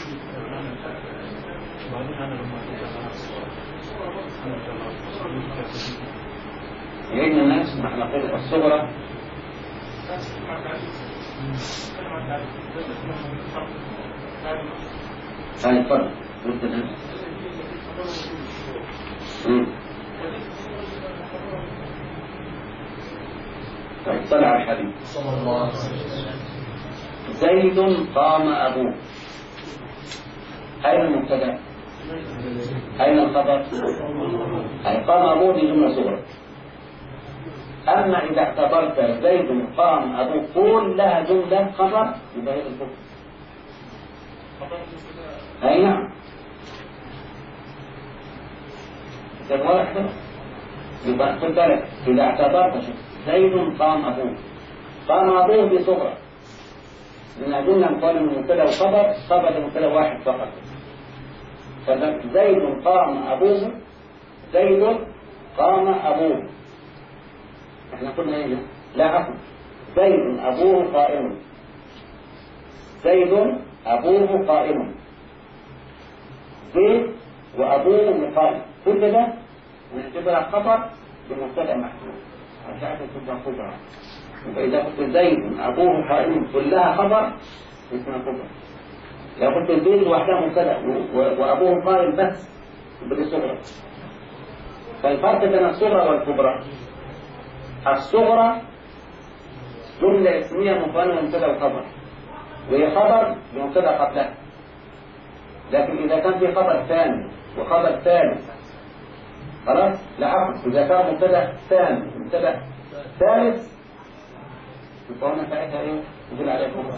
يعين الناس ما احنا قلنا الصغرى هاي فرق قلت الآن. طيب صلى على الحبيب صلى الله عليه وسلم. زيد قام أبوه، أين المبتدأ؟ أين الخبر؟ أي قام أبوه دي جملة صغرى. أما إذا اعتبرت زيد قام أبوه كلها جملة خبر يبقى هي الكفر. أي نعم. إذا واضح كده يبقى خد بالك إذا اعتبرت زيد قام أبوه، قام أبوه بصغرى، لأن جملة مقابل من مبتدأ وخبر، خبر مبتدأ واحد فقط. فزيد قام أبوه، زيد قام أبوه. احنا قلنا ايه؟ لا عفوا، زيد أبوه قائم، زيد أبوه قائم، زيد وأبوه مقام، كل ده نعتبر خبر بمبتدأ محذوف عشان تبقى خبرة. فإذا قلت زيد أبوه قائم كلها خبر اسمها خبرة. لو قلت زيد وحده مبتدأ وأبوه قائم بس يبقى صغرى. فالفرق بين الصغرى والكبرى، الصغرى جملة اسمية مقارنة بمبتدأ وخبر، وهي خبر بمبتدأ قبلها. لكن إذا كان في خبر ثاني وخبر ثالث خلاص لا عفوا، إذا كان مبتدأ ثاني مبتدأ ثالث يبقى هنا ساعتها إيه؟ يقول عليها كبرى.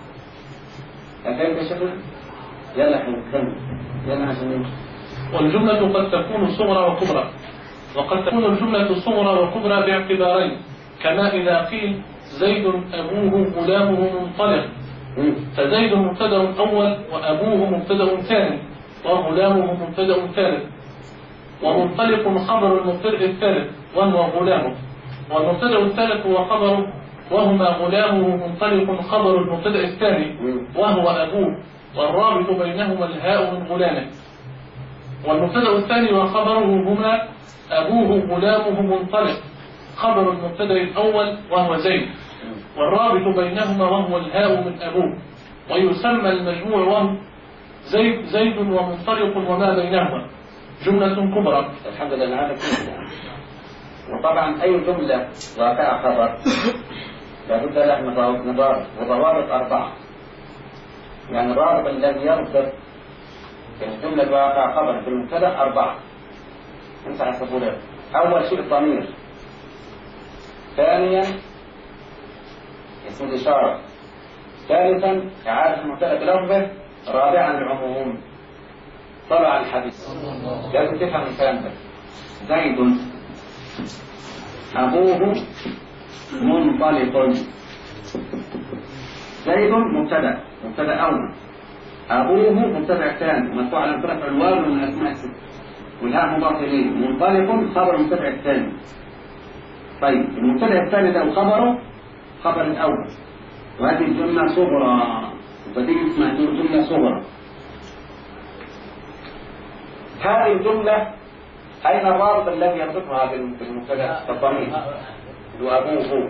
فهمت يا شيخنا؟ يلا احنا نكمل، يلا عشان نمشي. والجملة قد تكون صغرى وكبرى، وقد تكون الجملة صغرى وكبرى باعتبارين، كما إذا قيل زيد أبوه غلامه منطلق، فزيد مبتدأ أول وأبوه مبتدأ ثاني وغلامه مبتدأ ثالث، ومنطلق خبر المبتدأ الثالث وهو غلامه، والمبتدأ الثالث هو خبره وهما غلامه منطلق خبر المبتدأ الثاني وهو أبوه، والرابط بينهما الهاء من غلامه. والمبتدأ الثاني وخبره هما أبوه غلامه منطلق خبر المبتدأ الأول وهو زيد، والرابط بينهما وهو الهاء من أبوه. ويسمى المجموع وهو زيد ومنطلق وما بينهما جملة كبرى. الحمد لله هذا كله. وطبعا أي جملة واقع خبر لابد له نظار وضوابط 4. يعني الرابط الذي يربط الجملة الواقع خبر بالمبتدأ 4. انت حسبوا. أول شيء الضمير، ثانيا اسم الإشارة، ثالثا إعادة المبتدأ بلفظه، رابعا العموم. طلع الحديث لازم تفهم الكلام ده. زيد أبوه منطلق، زيد مبتدأ أول، أبوه مبتدأ ثاني مرفوع على رفع الواو من أسماء الست والهاء مضاف إليه، منطلق خبر المبتدأ الثاني. طيب المبتدأ الثاني ده وخبره خبر الأول، وهذه الجملة صغرى، وبدي اسمها جملة صغرى. هذه الجملة أين الرابط الذي يربطها بالمبتدأ الضمير؟ وأبوه.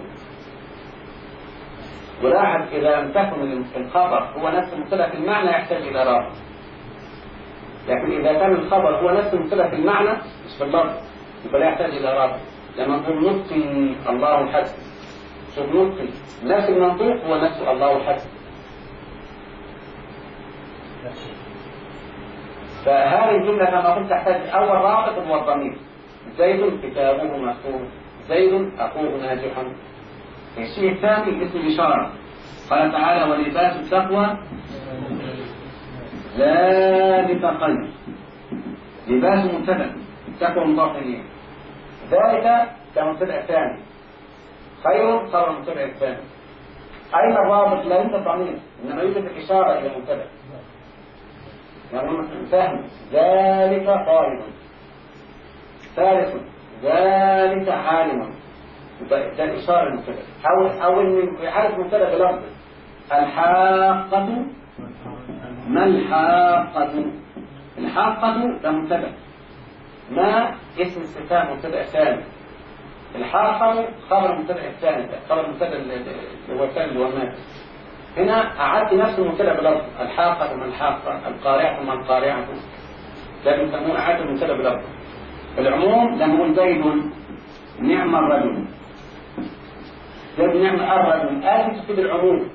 ولاحظ إذا لم تكن الخبر هو نفس المبتدأ في المعنى يحتاج إلى رابط، لكن إذا كان الخبر هو نفس المبتدأ في المعنى مش في اللفظ يبقى لا يحتاج إلى رابط. لما نقول نطقي الله حسب، شوف نطقي نفس المنطوق هو نفس الله حسب. فهذه الجملة كما قلت تحتاج أول رابط هو الضمير. زيد كتابه مفتوح، زيد أخوه ناجح. الشيء الثاني اسم الإشارة، قال تعالى ولباس التقوى ذلك خير. لباس مبتدأ تكون مضاف إليه. ذلك كمبتدأ ثاني. خير خبر المبتدأ الثاني. أين الرابط؟ لا يوجد ضمير، إنما يوجد إشارة إلى المبتدأ. يعني فهم ذلك قائم. ثالث ذلك عالم. ده الإشارة المبتدأ. أو إن يعرف مبتدأ بلفظ الحاقة. ما الحاقة؟ الحاقة ده مبتدأ. ما اسم استفهام مبتدأ ثاني. الحاقة خبر المبتدأ الثاني، خبر المبتدأ اللي هو الثاني اللي هو مات. هنا أعدت نفس المبتدأ بلفظ الحاقة ما الحاقة، القارعة ما القارعة. ده بيسموه أعدت المبتدأ بلفظ. العموم لما نقول زيد نعم الرجل. زيد نعم الرجل تفيد العموم.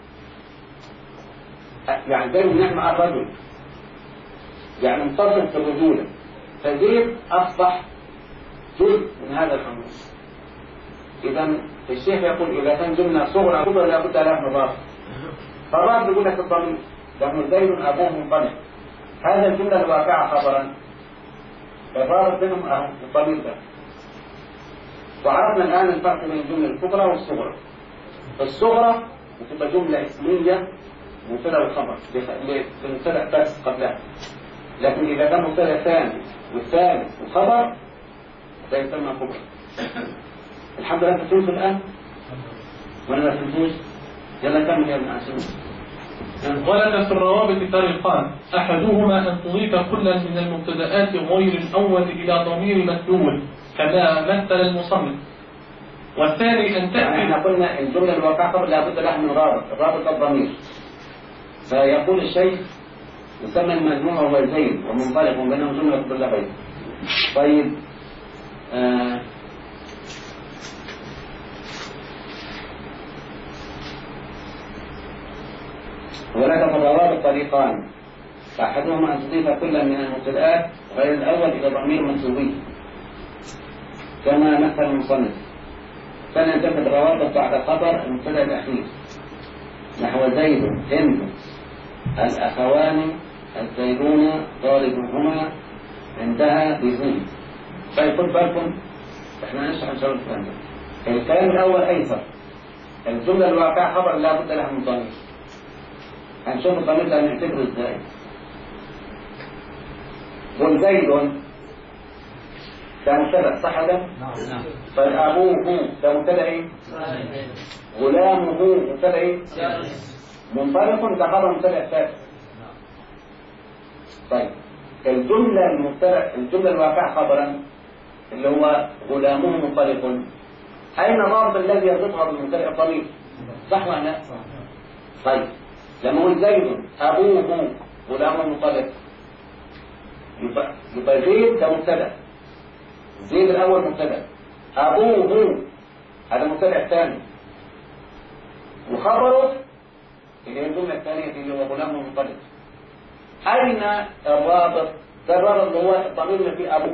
يعني زيد نعم الرجل يعني متصف بوجوده. فزيد أصبح جزء من هذا العموم. إذا الشيخ يقول إذا كان جملة صغرى كبرى لابد لها مضاف. فالرابط يقول لك الضمير لأنه زيد أبوه منطلق. هذا الجملة الواقعة خبرا. الرابط بينهم الضمير ده. وعرفنا الآن الفرق بين الجملة الكبرى والصغرى. الصغرى بتبقى جملة اسمية مبتدأ والخبر للمبتدأ بس قبلها. لكن إذا كان مبتدأ ثاني والثالث وخبر ده يسمى كبرى. الحمد لله فهمتوا الآن؟ ولا ما فهمتوش؟ يلا كمل يا ابن عاشور. ولك في الروابط طريقان، أحدهما أن تضيف كلا من المبتدآت غير الأول إلى ضمير متلول كما مثل المصنف. والثاني أن تأتي. احنا قلنا الجملة الواقعة قبل لابد لها من رابط، الرابط الضمير. فيقول الشيخ يسمى المجموع هو زيد ومنطلق بينهم جملة كلها بيت. طيب ولك في الروابط طريقان، فأحدهما أن تضيف كلا من المبتدآت غير الأول إلى ضمير منصوبي كما مثل المصنف. ثانيا تأتي الروابط بعد خبر المبتدأ الأخير نحو زيد هند الأخوان الزيدون طالبهما عندها بزين. طيب خد بالكم احنا نشرح ان شاء الله الكلام ده. الكلام الأول أيسر. الجملة الواقعة خبر لا بد لها من ضمير. هنشوف الضمير ده هنعتبره ازاي. والزيد ده مبتدأ صح ده؟ نعم. فأبوه ده مبتدأ ايه؟ غلامه مبتدأ ايه؟ منطلق ده خبر مبتدأ ثالث. طيب الجملة الواقعة خبرا اللي هو غلامه منطلق، أين الرابط الذي يربطها بالمبتدأ الضمير؟ صح ولا لا؟ طيب لما هو زيد أبوه غلامه منطلق يبقى زيد ده مبتدأ. زيد الأول مبتدأ، أبوه هذا مبتدأ الثاني، وخبره اللي هي الجملة الثانية اللي هو غلامه منطلق. أين الرابط؟ ده الرابط اللي هو الضمير اللي فيه أبوه.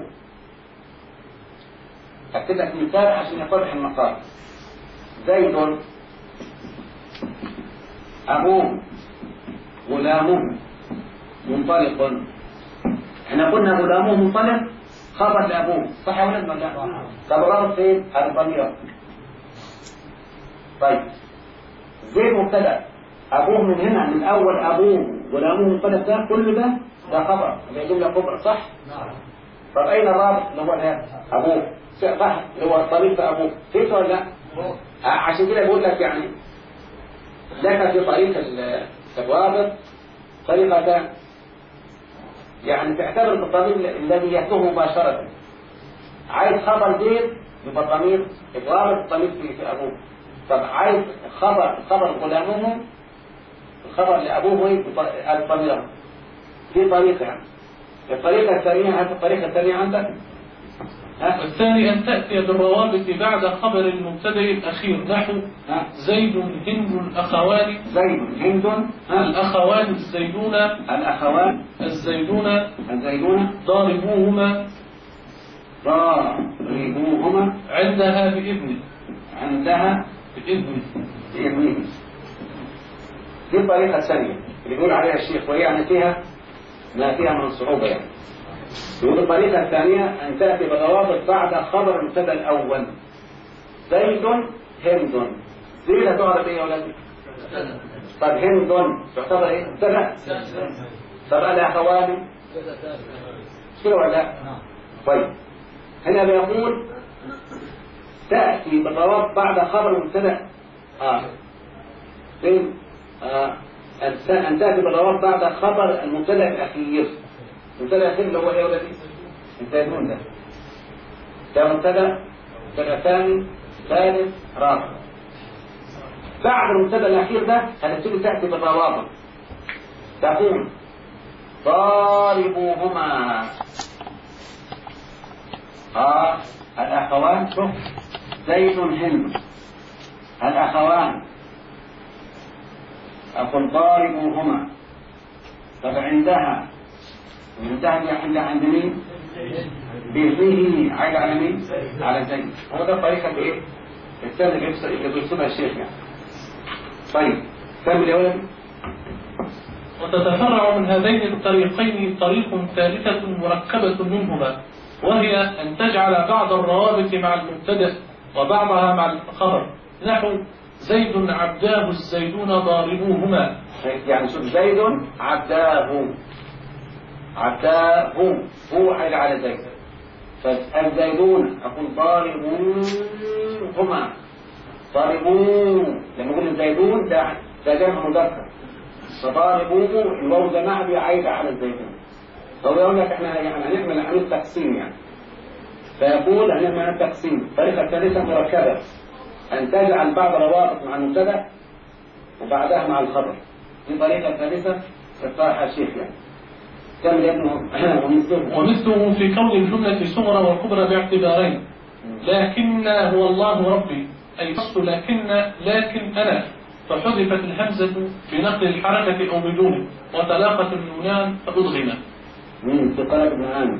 أكتب لك مثال عشان يتضح المقام. زيد أبوه غلامه منطلق. احنا قلنا غلامه منطلق خبر لأبوه صح ولا لا؟ طب الرابط فين؟ الضمير. طيب زيد مبتدأ، أبوه من هنا من أول أبوه غلامه منطلق ده كل ده خبر اللي هي جملة كبرى صح؟ نعم. طب أين الرابط اللي هو أبوه؟ صح اللي هو الضمير في أبوه. فهمت ولا لا؟ عشان كده بقول لك يعني لك في طريق الرابط طريقة يعني تعتبر الضمير الذي يأتيه مباشرة. عايز خبر زيد يبقى الضمير الرابط الضمير في أبوه. طب عايز خبر غلامه الخبر لأبوه يبقى الضمير. في طريقة يعني. الطريقة الثانية هذه الطريقة الثانية عندك. الثاني أن تأتي بالروابط بعد خبر المبتدأ الأخير نحو زيد هند الأخوان. زيد هند الأخوان الزيدون. الأخوان الزيدون ضاربوهما عندها بإذن. دي الطريقة الثانية اللي يقول عليها الشيخ، وهي يعني فيها ما فيها من الصعوبة يعني. يقول الطريقة الثانية أن تأتي بالروابط بعد خبر المبتدا الأول. زيد هند. زيد تعرف إيه يا ولدي؟ طب هند تعتبر إيه؟ مبتدا. طب الأخوان كده ولا لا؟ طيب هنا بيقول تأتي بالروابط بعد خبر المبتدا فين؟ أن تأتي بالروابط بعد خبر المبتدا الأخير. المبتدا الأخير اللي هو إيه يا ولدي؟ الزيدون ده. ده مبتدا ثاني ثالث رابع. بعد المبتدا الأخير ده هنبتدي تأتي بالروابط. تقول ضاربوهما. الأخوان شوف زيد هند. الأخوان أقول ضاربوهما. طب عندها دي عند مين؟ بإذنه عايد على مين؟ على زيد. هو ده طريقة ايه؟ الثاني اللي بيرسمها الشيخ يعني. طيب كمل يا ولد. وتتفرع من هذين الطريقين طريق ثالثة مركبة منهما، وهي أن تجعل بعض الروابط مع المبتدأ وبعضها مع الخبر، نحو زيد عبداه الزيدون ضاربوهما. يعني شوف زيد عبداه هو عيل على زيد. فالزيدون أقول ضاربوهما. ضاربوه لما يقول الزيدون ده جمع مذكر. فضاربوه الواو جماعة عايدة على الزيدون. فهو يقول لك احنا يعني هنعمل عملية تقسيم يعني. فيقول هنعمل عملية تقسيم. الطريقة الثالثة مركبة أن تجعل بعض الروابط مع المبتدأ وبعدها مع الخبر. دي طريقة ثالثة اقترحها الشيخ يعني. كمل يا ابنه. ومثله في كون الجملة صغرى وكبرى باعتبارين. لكن هو الله ربي، أي أصل لكن أنا، فحذفت الهمزة بنقل الحركة أو بدونه، وتلاقت النونان فأدغم. في قراءة ابن عامر.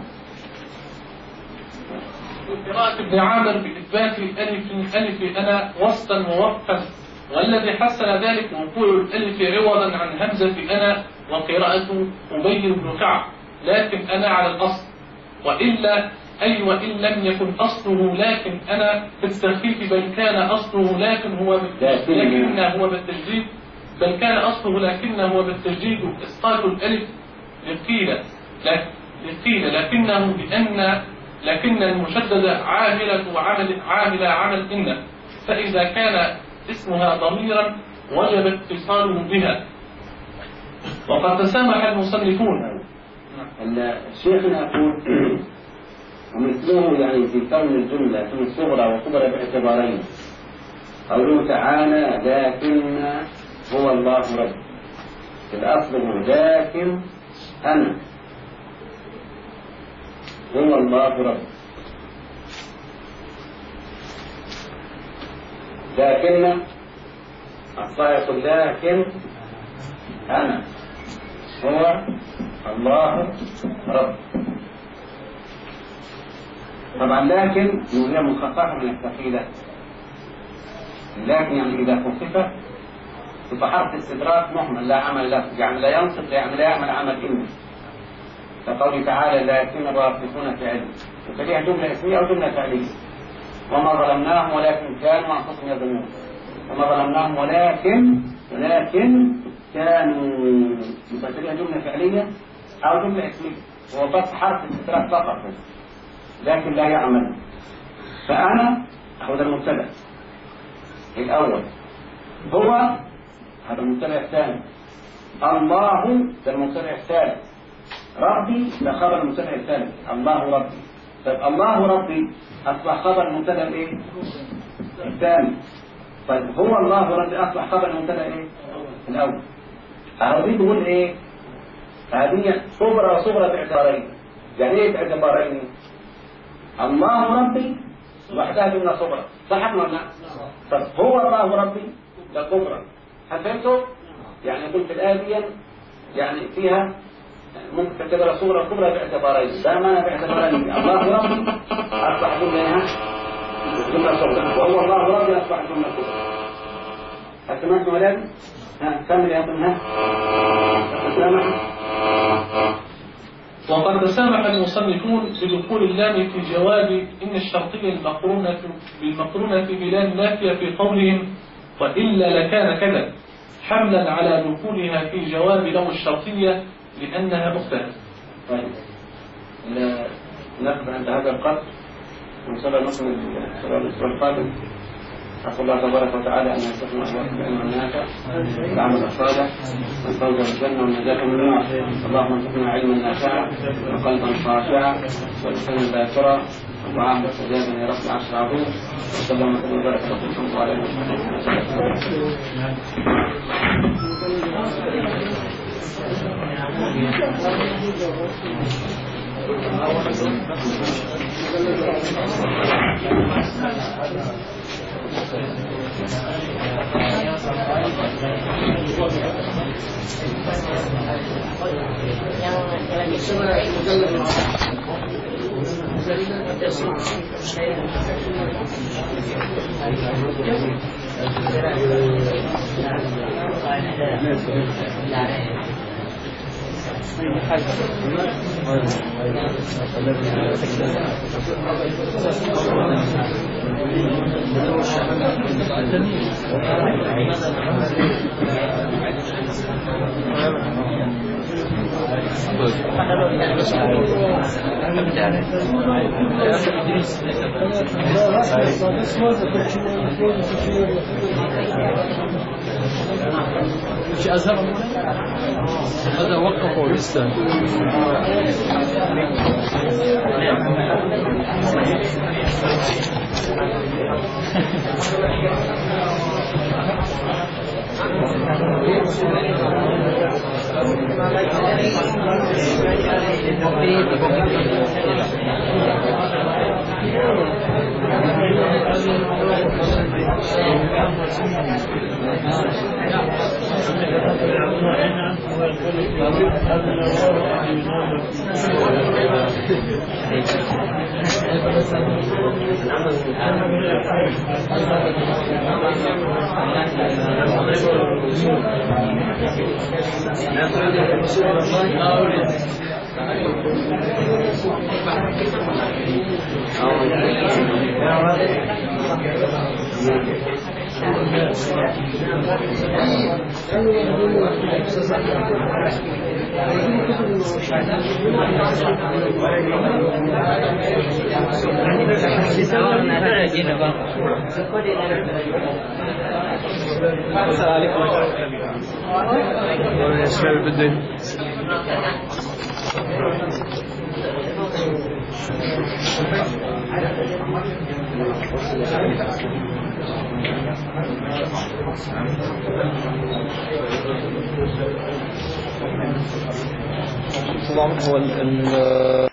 قراءة ابن عامر بإثبات ألف أنا وسطا ووقفا، والذي حسن ذلك وقوع الألف عوضا عن همزة أنا، وقراءة أبي بن كعب لكن أنا على الأصل. وإلا أي وإن لم يكن أصله لكن أنا بالتخفيف، بل كان أصله لكنه هو بالتجديد، بل كان أصله لكنه بالتجديد إسقاط الألف لقيل لكنه لكن المشددة عامل عمل إن، فإذا كان اسمها ضميرا وجب اتصاله بها. وقد تسامح المصنفون. شيخنا يقول ومثله يعني في كون الجملة في صغرى وكبرى باعتبارين. قوله تعالى لكن هو الله رب. الأصل هو لكن أنا هو الله رب. لكن أصلا يقول لكن أنا هو الله رب. طبعا لكن هي مخففة من الثقيلة. لكن يعني إذا خففت يبقى حرف استدراك مهمل لا عمل له، يعني لا ينصب يعني لا يعمل عمل إنه. كقوله تعالى لكن الراسخون في علم، فليها جملة اسمية أو جملة فعلية. وما ظلمناهم ولكن كانوا أنفسهم يظلمون. وما ظلمناهم ولكن كانوا، يبقى فليها جملة فعلية أو جملة اسمية. هو بس حرف استدراك فقط لكن لا يعمل. فأنا هذا المبتدأ الأول، هو هذا المبتدأ الثاني، الله ده المبتدأ الثالث، ربي ده خبر المبتدأ الثالث. الله ربي. طيب الله ربي أصبح خبر المبتدأ الايه؟ الثاني. طيب هو الله ربي أصبح خبر المبتدأ ايه؟ الأول. هذه بيقول ايه؟ هذه صغرى وصغرى باعتبارين. يعني ايه باعتبارين؟ الله ربي وحدها جملة صغرى، صح ولا لا؟ طب هو الله ربي ده كبرى. فهمتوا؟ يعني قلت الآية يعني فيها ممكن تعتبر صغرى وكبرى باعتبارين. ده ما باعتبارين. الله ربي أصبح جملة صغرى، وهو الله ربي أصبح جملة كبرى. أسمعتم ولاد؟ كمل يا ابن. وقد تسامح المصنفون بدخول اللام في جواب إن الشرطية المقرونة بلام نافية في قولهم وإلا لكان كذا، حملا على دخولها في جواب لو الشرطية لأنها أختها. طيب نقف عند هذا القدر ونصلي نصل الأسبوع القادم. أسأل الله تبارك وتعالى أن يرزقنا وإياكم العلم النافع والعمل الصالح والفوز بالجنة والنجاة من النار. اللهم ارزقنا علما نافعا وقلبا خاشعا ولسانا ذاكرا وطعاما مستجابا يا رب العرش العظيم. وصلى الله وسلم وبارك على محمد وعلى آله هذا وقفه لسه. هو